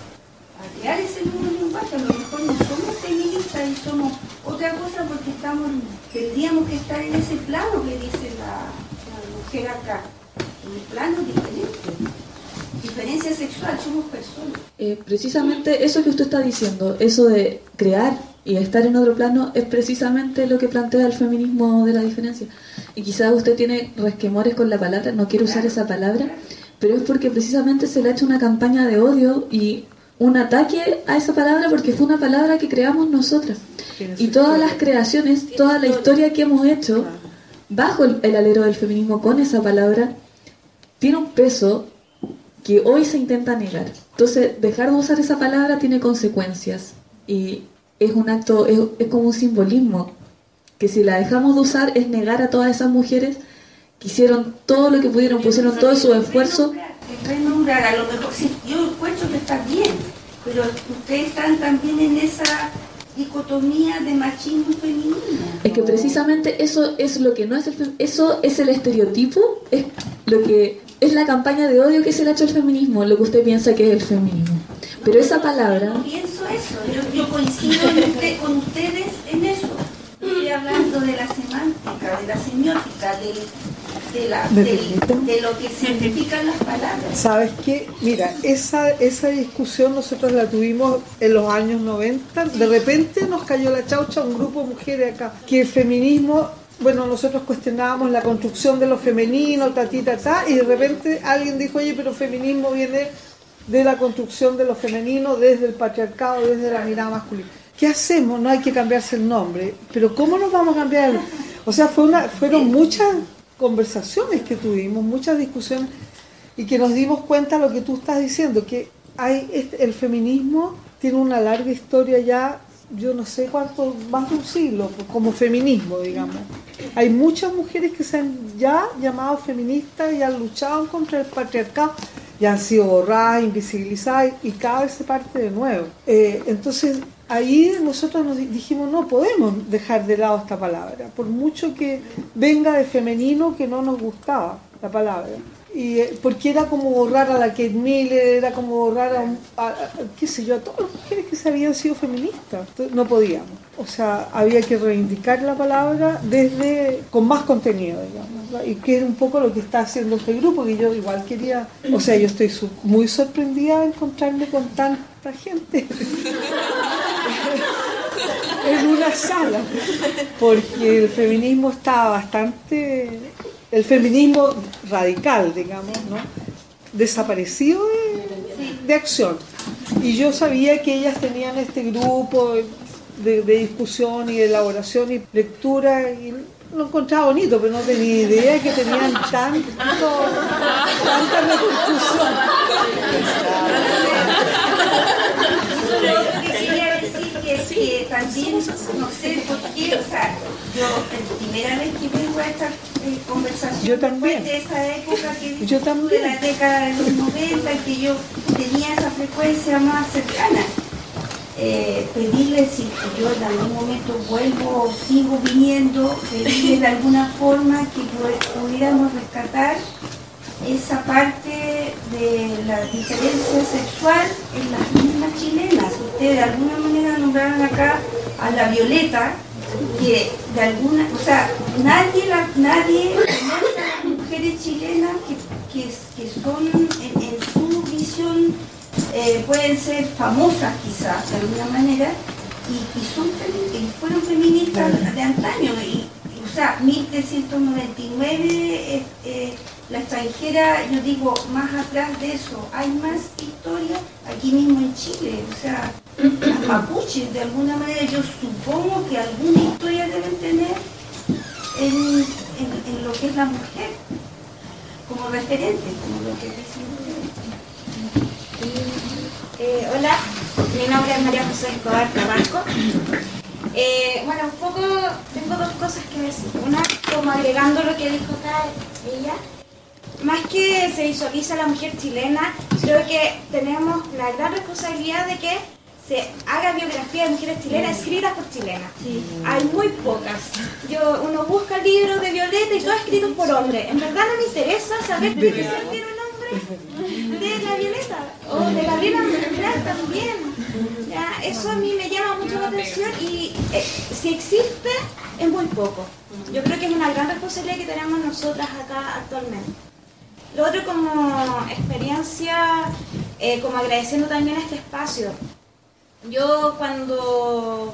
Speaker 17: a crear ese nuevo lenguaje. A lo mejor no somos feministas y somos otra cosa porque estamos, tendríamos que estar en ese plano que dice la, la mujer acá. Un plano diferente, diferencia sexual, somos personas.
Speaker 11: Eh, precisamente eso que usted está diciendo, eso de crear y estar en otro plano, es precisamente lo que plantea el feminismo de la diferencia. Y quizás usted tiene resquemores con la palabra, no quiere usar esa palabra, pero es porque precisamente se le ha hecho una campaña de odio y un ataque a esa palabra, porque fue una palabra que creamos nosotras. Y todas las creaciones, toda la historia que hemos hecho bajo el, el alero del feminismo con esa palabra, tiene un peso que hoy se intenta negar. Entonces, dejar de usar esa palabra tiene consecuencias. Y es un acto, es, es como un simbolismo, que si la dejamos de usar es negar a todas esas mujeres que hicieron todo lo que pudieron, pusieron todo su esfuerzo.
Speaker 17: Renombrar, a lo mejor, sí, yo encuentro que está bien, pero ustedes están también en esa dicotomía de machismo y feminismo.
Speaker 11: Es que precisamente eso es lo que no es el eso es el estereotipo, es lo que es la campaña de odio que se le ha hecho al feminismo, lo que usted piensa que es el feminismo. Pero esa palabra...
Speaker 17: No pienso eso, yo, yo coincido en usted, con ustedes en eso. Estoy hablando de la semántica, de la semiótica, de, de, la, de, de lo que significan las palabras.
Speaker 10: ¿Sabes qué? Mira, esa, esa discusión nosotros la tuvimos en los años noventa. De repente nos cayó la chaucha un grupo de mujeres acá, que el feminismo... Bueno, nosotros cuestionábamos la construcción de lo femenino, ta, ta, ta, ta, y de repente alguien dijo, oye, pero feminismo viene de la construcción de lo femenino desde el patriarcado, desde la mirada masculina. ¿Qué hacemos? No hay que cambiarse el nombre, pero ¿cómo nos vamos a cambiar? O sea, fue una, fueron muchas conversaciones que tuvimos, muchas discusiones, y que nos dimos cuenta de lo que tú estás diciendo, que hay este, el feminismo tiene una larga historia ya, yo no sé cuánto, más de un siglo, como feminismo, digamos. Hay muchas mujeres que se han ya llamado feministas y han luchado contra el patriarcado y han sido borradas, invisibilizadas, y cada vez se parte de nuevo. Eh, entonces, ahí nosotros nos dijimos, no podemos dejar de lado esta palabra, por mucho que venga de femenino, que no nos gustaba la palabra. Y, eh, porque era como borrar a la Kate Miller, era como borrar a, a, a, qué sé yo, a todas las mujeres que se habían sido feministas. Entonces, no podíamos. O sea, había que reivindicar la palabra desde con más contenido, digamos, ¿no? Y que es un poco lo que está haciendo este grupo, que yo igual quería, o sea, yo estoy su, muy sorprendida de encontrarme con tanta gente en una sala, porque el feminismo está bastante, el feminismo radical, digamos, ¿no? Desaparecido de, de acción. Y yo sabía que ellas tenían este grupo de, de discusión y de elaboración y lectura, y lo encontraba bonito, pero no tenía idea que tenían tanto, tanta repercusión.
Speaker 17: Lo que quería decir que, que también, no sé por qué, o sea, yo la primera vez que vengo a esta eh, conversación,
Speaker 10: yo también,
Speaker 17: de esa época que
Speaker 10: yo también.
Speaker 17: de la década de los noventa, que yo tenía esa frecuencia más cercana. Eh, pedirle si yo en algún momento vuelvo o sigo viniendo, pedirle de alguna forma que pudiéramos rescatar esa parte de la diferencia sexual en las mismas chilenas. Ustedes de alguna manera nombraron acá a la Violeta, que de alguna, o sea, nadie, la, nadie conoce a las mujeres chilenas que, que, que son en, en su visión, eh, pueden ser famosas quizás de alguna manera, y, y, son, y fueron feministas de antaño. Y, o sea, mil trescientos noventa y nueve, eh, eh, la extranjera, yo digo, más atrás de eso, hay más historia aquí mismo en Chile. O sea, las mapuches, de alguna manera, yo supongo que alguna historia deben tener en, en, en lo que es la mujer, como referente, como lo que decimos.
Speaker 18: Eh, hola, mi nombre es María José Escobar Carrasco. Eh, bueno, un poco, tengo dos cosas que decir. Una, como agregando lo que dijo acá ella, más que se visualiza la mujer chilena, creo que tenemos la gran responsabilidad de que se haga biografía de mujeres chilenas escritas por chilenas. Sí. Hay muy pocas. Yo, uno busca libros de Violeta y todo escrito por hombres. En verdad no me interesa saber de qué se refiere un hombre de la Violeta o de Gabriela Mistral también. Ya, eso a mí me llama mucho la atención y eh, si existe es muy poco. Yo creo que es una gran responsabilidad que tenemos nosotras acá actualmente. Lo otro, como experiencia, eh, como agradeciendo también a este espacio. Yo cuando,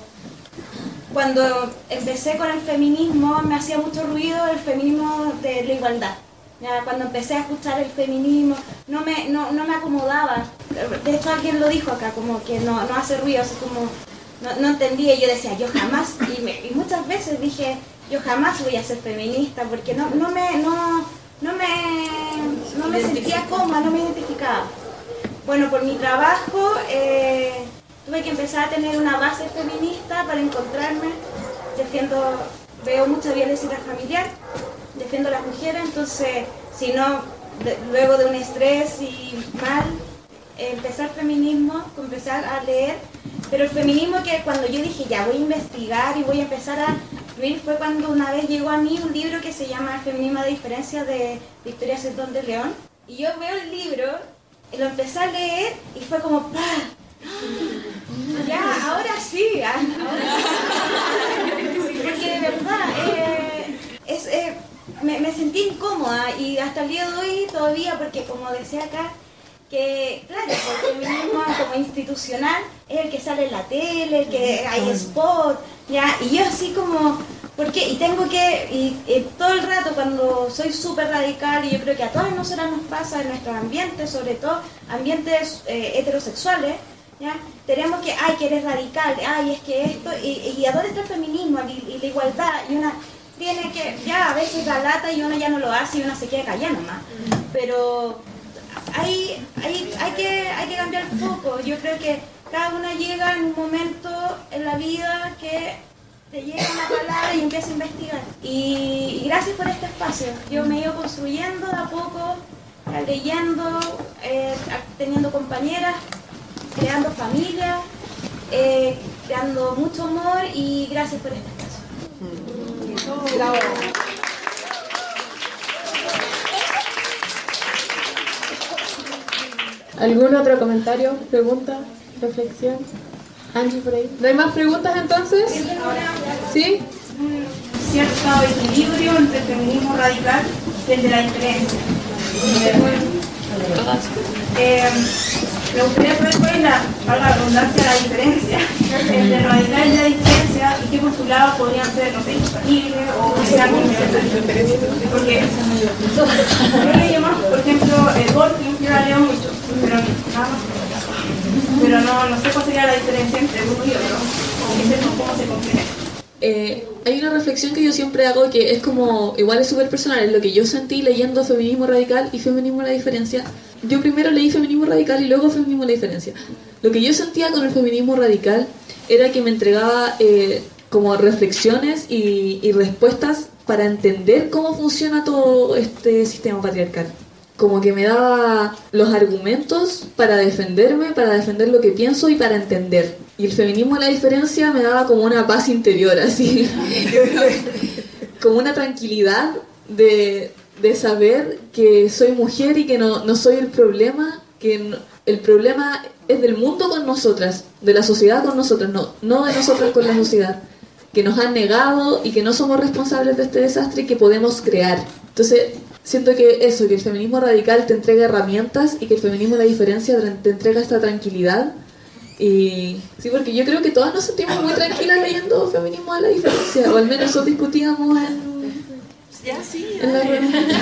Speaker 18: cuando empecé con el feminismo me hacía mucho ruido el feminismo de la igualdad. Ya, cuando empecé a escuchar el feminismo no me, no, no me acomodaba. De hecho alguien lo dijo acá, como que no, no hace ruido, así como no, no entendía. Yo decía, yo jamás, y, me, y muchas veces dije, yo jamás voy a ser feminista porque no, no me... No, No me, no me sentía cómoda, no me identificaba. Bueno, por mi trabajo eh, tuve que empezar a tener una base feminista para encontrarme. Defiendo, veo mucha violencia familiar, defiendo a las mujeres, entonces, si no, de, luego de un estrés y mal, eh, empezar feminismo, empezar a leer, pero el feminismo que cuando yo dije, ya voy a investigar y voy a empezar a fue cuando una vez llegó a mí un libro que se llama El feminismo de diferencia de Victoria Cetón de León, y yo veo el libro, lo empecé a leer y fue como ¡pah! Ya, ahora sí, ahora sí. Porque de verdad eh, es, eh, me, me sentí incómoda y hasta el día de hoy todavía, porque como decía acá, que claro, el feminismo como institucional es el que sale en la tele, el que hay spot, ya, y yo así como, ¿por qué? Y tengo que, y, y todo el rato cuando soy súper radical, y yo creo que a todas nosotras nos pasa en nuestros ambientes, sobre todo ambientes eh, heterosexuales, ya, tenemos que, ay, que eres radical, ay, es que esto, y, y ¿a dónde está el feminismo y, y la igualdad? Y una tiene que, ya, a veces da lata y uno ya no lo hace y uno se queda callada nomás, pero... Hay, hay, hay, que, hay que cambiar el foco. Yo creo que cada una llega en un momento en la vida que te llega una palabra y empieza a investigar. Y, y gracias por este espacio. Yo me he ido construyendo de a poco, leyendo, eh, teniendo compañeras, creando familia, eh, creando mucho amor, y gracias por este espacio.
Speaker 10: Bravo.
Speaker 15: ¿Algún otro comentario, pregunta, reflexión? Angie, por ahí. ¿No hay más preguntas entonces? ¿Sí?
Speaker 18: Un cierto equilibrio entre el feminismo radical y el de la diferencia. Eh, me gustaría saber cuál es la, valga la redundancia, la diferencia entre el radical y la diferencia y qué postulados podrían ser, no sé, disponibles o que sean complementarios. Porque yo leí más, por ejemplo, el Dworkin, yo la leo mucho, pero nada más. Pero no, no sé cuál sería la diferencia entre uno y otro, o cómo se complementa.
Speaker 11: Eh, hay una reflexión que yo siempre hago que es como, igual es súper personal, es lo que yo sentí leyendo Feminismo Radical y Feminismo La Diferencia. Yo primero leí Feminismo Radical y luego Feminismo La Diferencia. Lo que yo sentía con el Feminismo Radical era que me entregaba eh, como reflexiones y, y respuestas para entender cómo funciona todo este sistema patriarcal. Como que me daba los argumentos para defenderme, para defender lo que pienso y para entender. Y el feminismo de la diferencia me daba como una paz interior, así. Como una tranquilidad de, de saber que soy mujer y que no, no soy el problema, que no, el problema es del mundo con nosotras, de la sociedad con nosotras, no, no de nosotras con la sociedad, que nos han negado y que no somos responsables de este desastre y que podemos crear. Entonces, siento que eso, que el feminismo radical te entrega herramientas y que el feminismo de la diferencia te entrega esta tranquilidad. Y sí, porque yo creo que todas nos sentimos muy tranquilas leyendo Feminismo de la Diferencia, o al menos eso discutíamos en,
Speaker 2: ya, sí,
Speaker 11: en la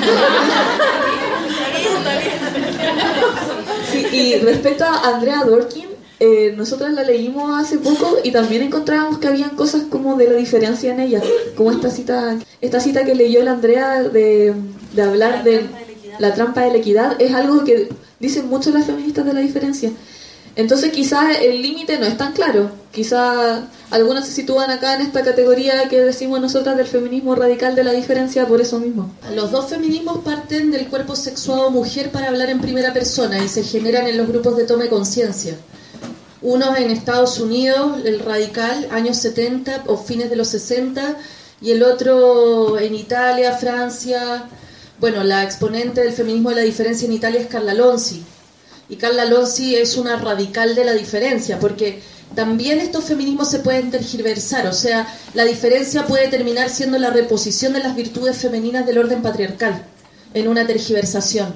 Speaker 11: sí, y respecto a Andrea Dworkin, eh, nosotras la leímos hace poco y también encontrábamos que habían cosas como de la diferencia en ella, como esta cita esta cita que leyó la Andrea de, de hablar de la trampa de la equidad, es algo que dicen mucho las feministas de la diferencia. Entonces quizás el límite no es tan claro, quizás algunas se sitúan acá en esta categoría que decimos nosotras del feminismo radical de la diferencia por eso mismo.
Speaker 2: Los dos feminismos parten del cuerpo sexuado mujer para hablar en primera persona y se generan en los grupos de toma de conciencia. Uno en Estados Unidos, el radical, años setenta o fines de los sesenta, y el otro en Italia, Francia. Bueno, la exponente del feminismo de la diferencia en Italia es Carla Lonzi. Y Carla Lonzi es una radical de la diferencia, porque también estos feminismos se pueden tergiversar, o sea, la diferencia puede terminar siendo la reposición de las virtudes femeninas del orden patriarcal, en una tergiversación.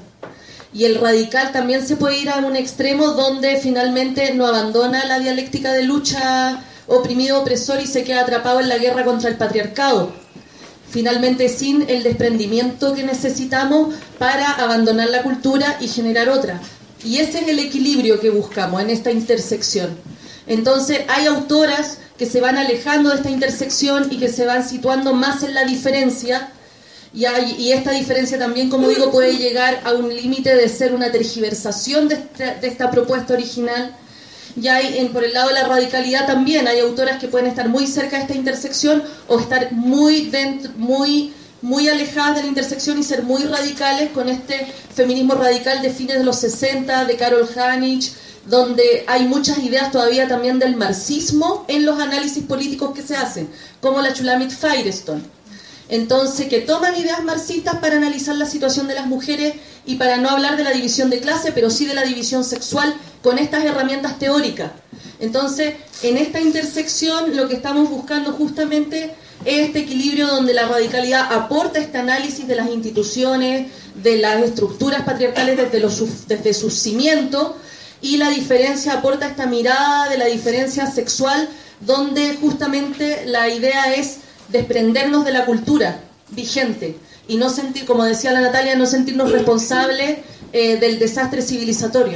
Speaker 2: Y el radical también se puede ir a un extremo donde finalmente no abandona la dialéctica de lucha oprimido-opresor y se queda atrapado en la guerra contra el patriarcado, finalmente sin el desprendimiento que necesitamos para abandonar la cultura y generar otra. Y ese es el equilibrio que buscamos en esta intersección. Entonces hay autoras que se van alejando de esta intersección y que se van situando más en la diferencia, y, hay, y esta diferencia también, como digo, puede llegar a un límite de ser una tergiversación de esta, de esta propuesta original. Y hay, en, por el lado de la radicalidad también, hay autoras que pueden estar muy cerca de esta intersección o estar muy dentro, muy... muy alejadas de la intersección y ser muy radicales con este feminismo radical de fines de los sesenta, de Carol Hanich, donde hay muchas ideas todavía también del marxismo en los análisis políticos que se hacen, como la Shulamit Firestone. Entonces, que toman ideas marxistas para analizar la situación de las mujeres y para no hablar de la división de clase, pero sí de la división sexual con estas herramientas teóricas. Entonces, en esta intersección lo que estamos buscando justamente es este equilibrio donde la radicalidad aporta este análisis de las instituciones, de las estructuras patriarcales desde, los, desde sus cimientos, y la diferencia aporta esta mirada de la diferencia sexual, donde justamente la idea es desprendernos de la cultura vigente y no sentir, como decía la Natalia, no sentirnos responsables eh, del desastre civilizatorio.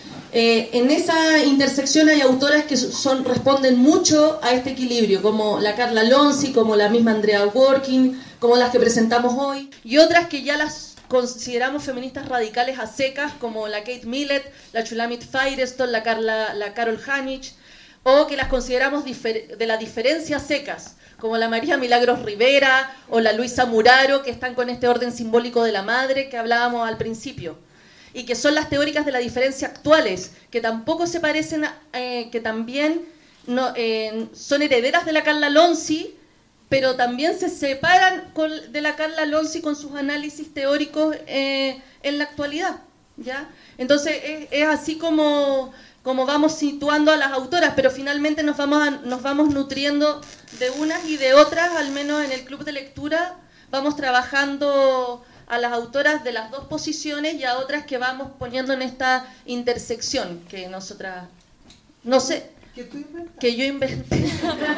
Speaker 2: Eh, en esa intersección hay autoras que son, responden mucho a este equilibrio, como la Carla Lonzi, como la misma Andrea Dworkin, como las que presentamos hoy, y otras que ya las consideramos feministas radicales a secas, como la Kate Millett, la Shulamit Firestone, la, Carla, la Carol Hanich, o que las consideramos de la diferencia secas, como la María Milagros Rivera o la Luisa Muraro, que están con este orden simbólico de la madre que hablábamos al principio, y que son las teóricas de la diferencia actuales, que tampoco se parecen, a, eh, que también no, eh, son herederas de la Carla Lonzi, pero también se separan con, de la Carla Lonzi con sus análisis teóricos eh, en la actualidad. ¿ya? Entonces es, es así como, como vamos situando a las autoras, pero finalmente nos vamos, a, nos vamos nutriendo de unas y de otras, al menos en el club de lectura vamos trabajando a las autoras de las dos posiciones y a otras que vamos poniendo en esta intersección que nosotras, no sé,
Speaker 10: que, tú
Speaker 2: que yo inventé.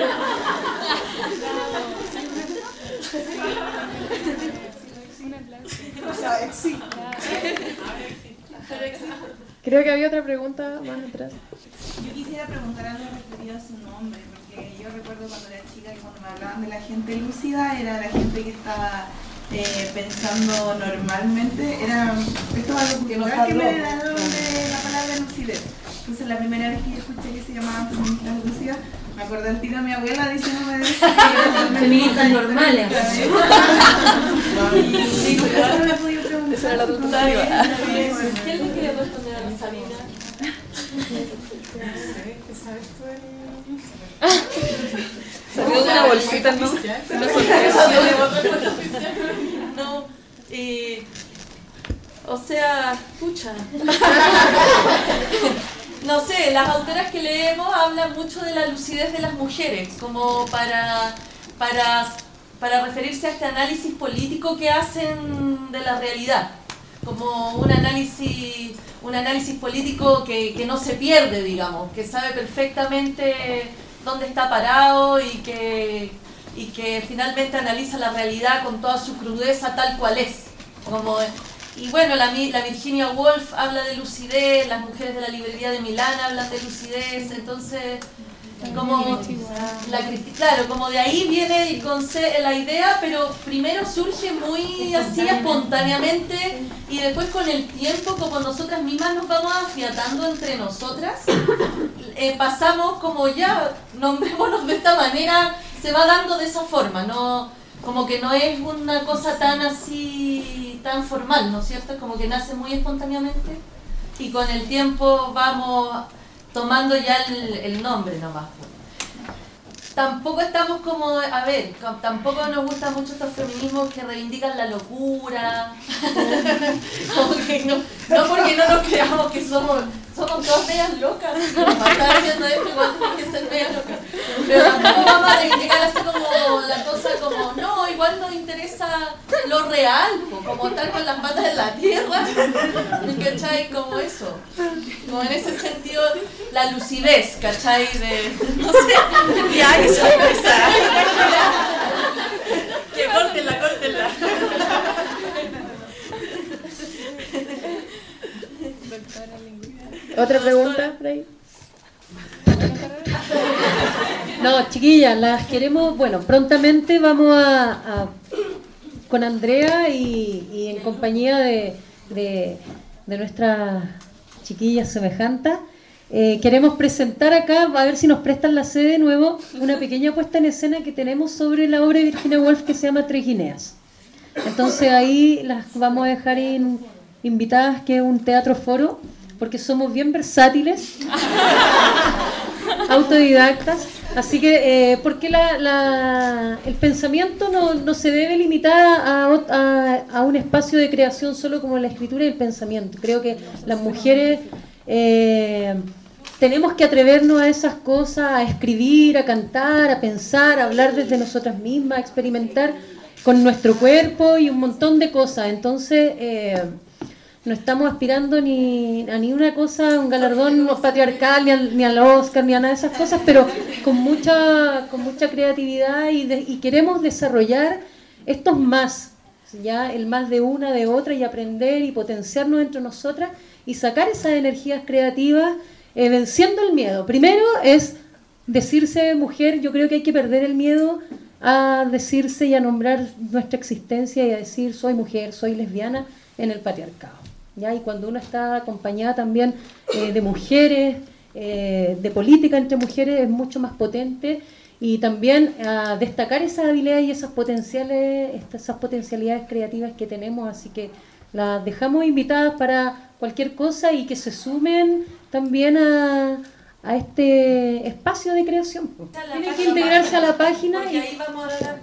Speaker 10: O sea, existe.
Speaker 3: Creo que había otra pregunta más atrás.
Speaker 19: Yo quisiera preguntar algo referido a su nombre, porque yo recuerdo cuando era chica que cuando me hablaban de la gente lúcida era la gente que estaba eh, pensando normalmente, era esto es algo cultural que me heredaron de la palabra lucidez. Entonces la primera vez que yo escuché que se llamaban feministas lúcidas, me acordé al tiro de mi abuela diciéndome de eso.
Speaker 8: Feministas normales.
Speaker 19: Y por eso no me he podido preguntar.
Speaker 2: Esa era la pregunta.
Speaker 8: ¿Quién le quiere responder a la Sabina?
Speaker 19: ¿Qué sabes tú de
Speaker 2: Salió de una bolsita, ¿no? Una sorpresa. No, eh, o sea, escucha. No sé, las autoras que leemos hablan mucho de la lucidez de las mujeres, como para, para, para referirse a este análisis político que hacen de la realidad, como un análisis, un análisis político que, que no se pierde, digamos, que sabe perfectamente dónde está parado y que, y que finalmente analiza la realidad con toda su crudeza tal cual es. Como, y bueno, la, la Virginia Woolf habla de lucidez, las mujeres de la librería de Milán hablan de lucidez, entonces como la, claro, como de ahí viene el conce- la idea, pero primero surge muy así espontáneamente y después con el tiempo, como nosotras mismas nos vamos afiatando entre nosotras, eh, pasamos como ya, nombrémonos de esta manera, se va dando de esa forma, no, como que no es una cosa tan así, tan formal, ¿no es cierto? Como que nace muy espontáneamente y con el tiempo vamos tomando ya el, el nombre nomás. Tampoco estamos como, a ver, tampoco nos gustan mucho estos feminismos que reivindican la locura. Como que no, no porque no nos creamos que somos, somos todas medias locas. Para estar haciendo esto igual tenemos que ser medias locas. Pero tampoco vamos a reivindicar así como la cosa como, no, igual nos interesa lo real, como estar con las patas en la tierra. ¿Cachai? Como eso. Como en ese sentido, la lucidez, ¿cachai? De, no sé, ya hay esa cosa. Que córtenla, córtenla.
Speaker 3: ¿Otra pregunta, Frey?
Speaker 14: No, chiquillas, las queremos, bueno, prontamente vamos a, a con Andrea y, y en compañía de, de, de nuestras chiquillas semejantes, eh, queremos presentar acá, a ver si nos prestan la sede de nuevo, una pequeña puesta en escena que tenemos sobre la obra de Virginia Woolf que se llama Tres Guineas. Entonces ahí las vamos a dejar in, invitadas, que es un teatro foro, porque somos bien versátiles, autodidactas, así que, eh, porque la, la, el pensamiento no, no se debe limitar a, a, a un espacio de creación solo como la escritura y el pensamiento. Creo que las mujeres eh, tenemos que atrevernos a esas cosas, a escribir, a cantar, a pensar, a hablar desde nosotras mismas, a experimentar con nuestro cuerpo y un montón de cosas. Entonces, eh, no estamos aspirando ni a ni una cosa, un galardón patriarcal, ni al, ni al Oscar, ni a nada de esas cosas, pero con mucha con mucha creatividad y, de, y queremos desarrollar estos más, ya el más de una, de otra, y aprender y potenciarnos entre nosotras y sacar esas energías creativas, eh, venciendo el miedo. Primero es decirse mujer. Yo creo que hay que perder el miedo a decirse y a nombrar nuestra existencia y a decir soy mujer, soy lesbiana en el patriarcado. ¿Ya? Y cuando uno está acompañada también eh, de mujeres, eh, de política entre mujeres, es mucho más potente, y también a destacar esas habilidades y esas potenciales, esas potencialidades creativas que tenemos. Así que las dejamos invitadas para cualquier cosa y que se sumen también a, a este espacio de creación. Tienen que integrarse a la página
Speaker 2: porque
Speaker 14: y
Speaker 2: ahí vamos a dar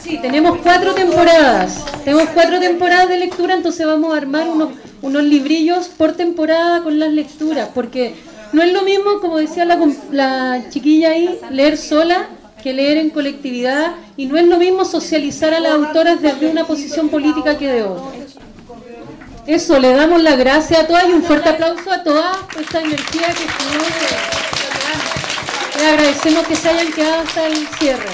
Speaker 14: Sí, tenemos cuatro temporadas. Tenemos cuatro temporadas de lectura, entonces vamos a armar unos, unos librillos por temporada con las lecturas, porque no es lo mismo, como decía la, la chiquilla ahí, leer sola que leer en colectividad, y no es lo mismo socializar a las autoras desde una posición política que de otra. Eso, le damos las gracias a todas y un fuerte aplauso a toda esta energía que estuvimos. Les agradecemos que se hayan quedado hasta el cierre.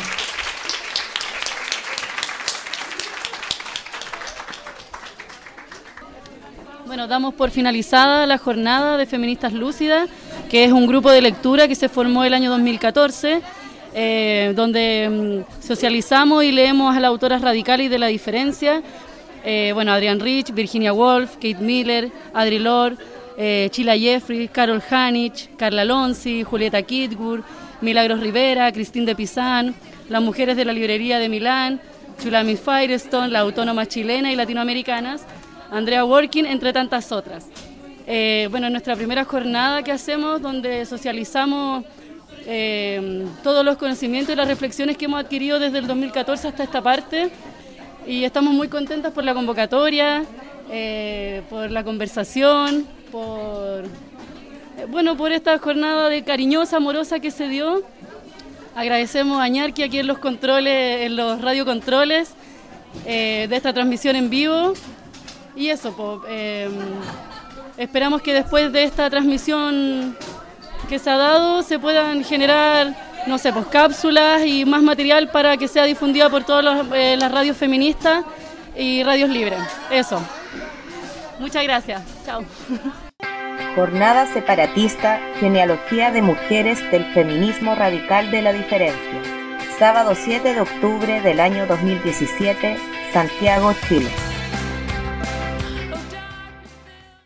Speaker 20: Bueno, damos por finalizada la jornada de Feministas Lúcidas, que es un grupo de lectura que se formó el año dos mil catorce, eh, donde mm, socializamos y leemos a las autoras radicales y de la diferencia. Eh, bueno, Adrienne Rich, Virginia Woolf, Kate Miller, Audre Lorde, eh, Sheila Jeffries, Carol Hanich, Carla Lonzi, Julieta Kitgur, Milagros Rivera, Christine de Pizan, las mujeres de la librería de Milán, Chulami Firestone, las autónomas chilenas y latinoamericanas, Andrea Working, entre tantas otras. Eh, bueno, nuestra primera jornada que hacemos, donde socializamos eh, todos los conocimientos y las reflexiones que hemos adquirido desde el dos mil catorce hasta esta parte, y estamos muy contentas por la convocatoria, eh, por la conversación, por, eh, bueno, por esta jornada de cariñosa, amorosa que se dio. Agradecemos a Ñarqui aquí en los controles, en los radiocontroles eh, de esta transmisión en vivo. Y eso, pues, eh, esperamos que después de esta transmisión que se ha dado se puedan generar, no sé, pues cápsulas y más material para que sea difundida por todas las, eh, las radios feministas y radios libres. Eso. Muchas gracias. Chao.
Speaker 1: Jornada separatista, genealogía de mujeres del feminismo radical de la diferencia. Sábado siete de octubre del año dos mil diecisiete, Santiago, Chile.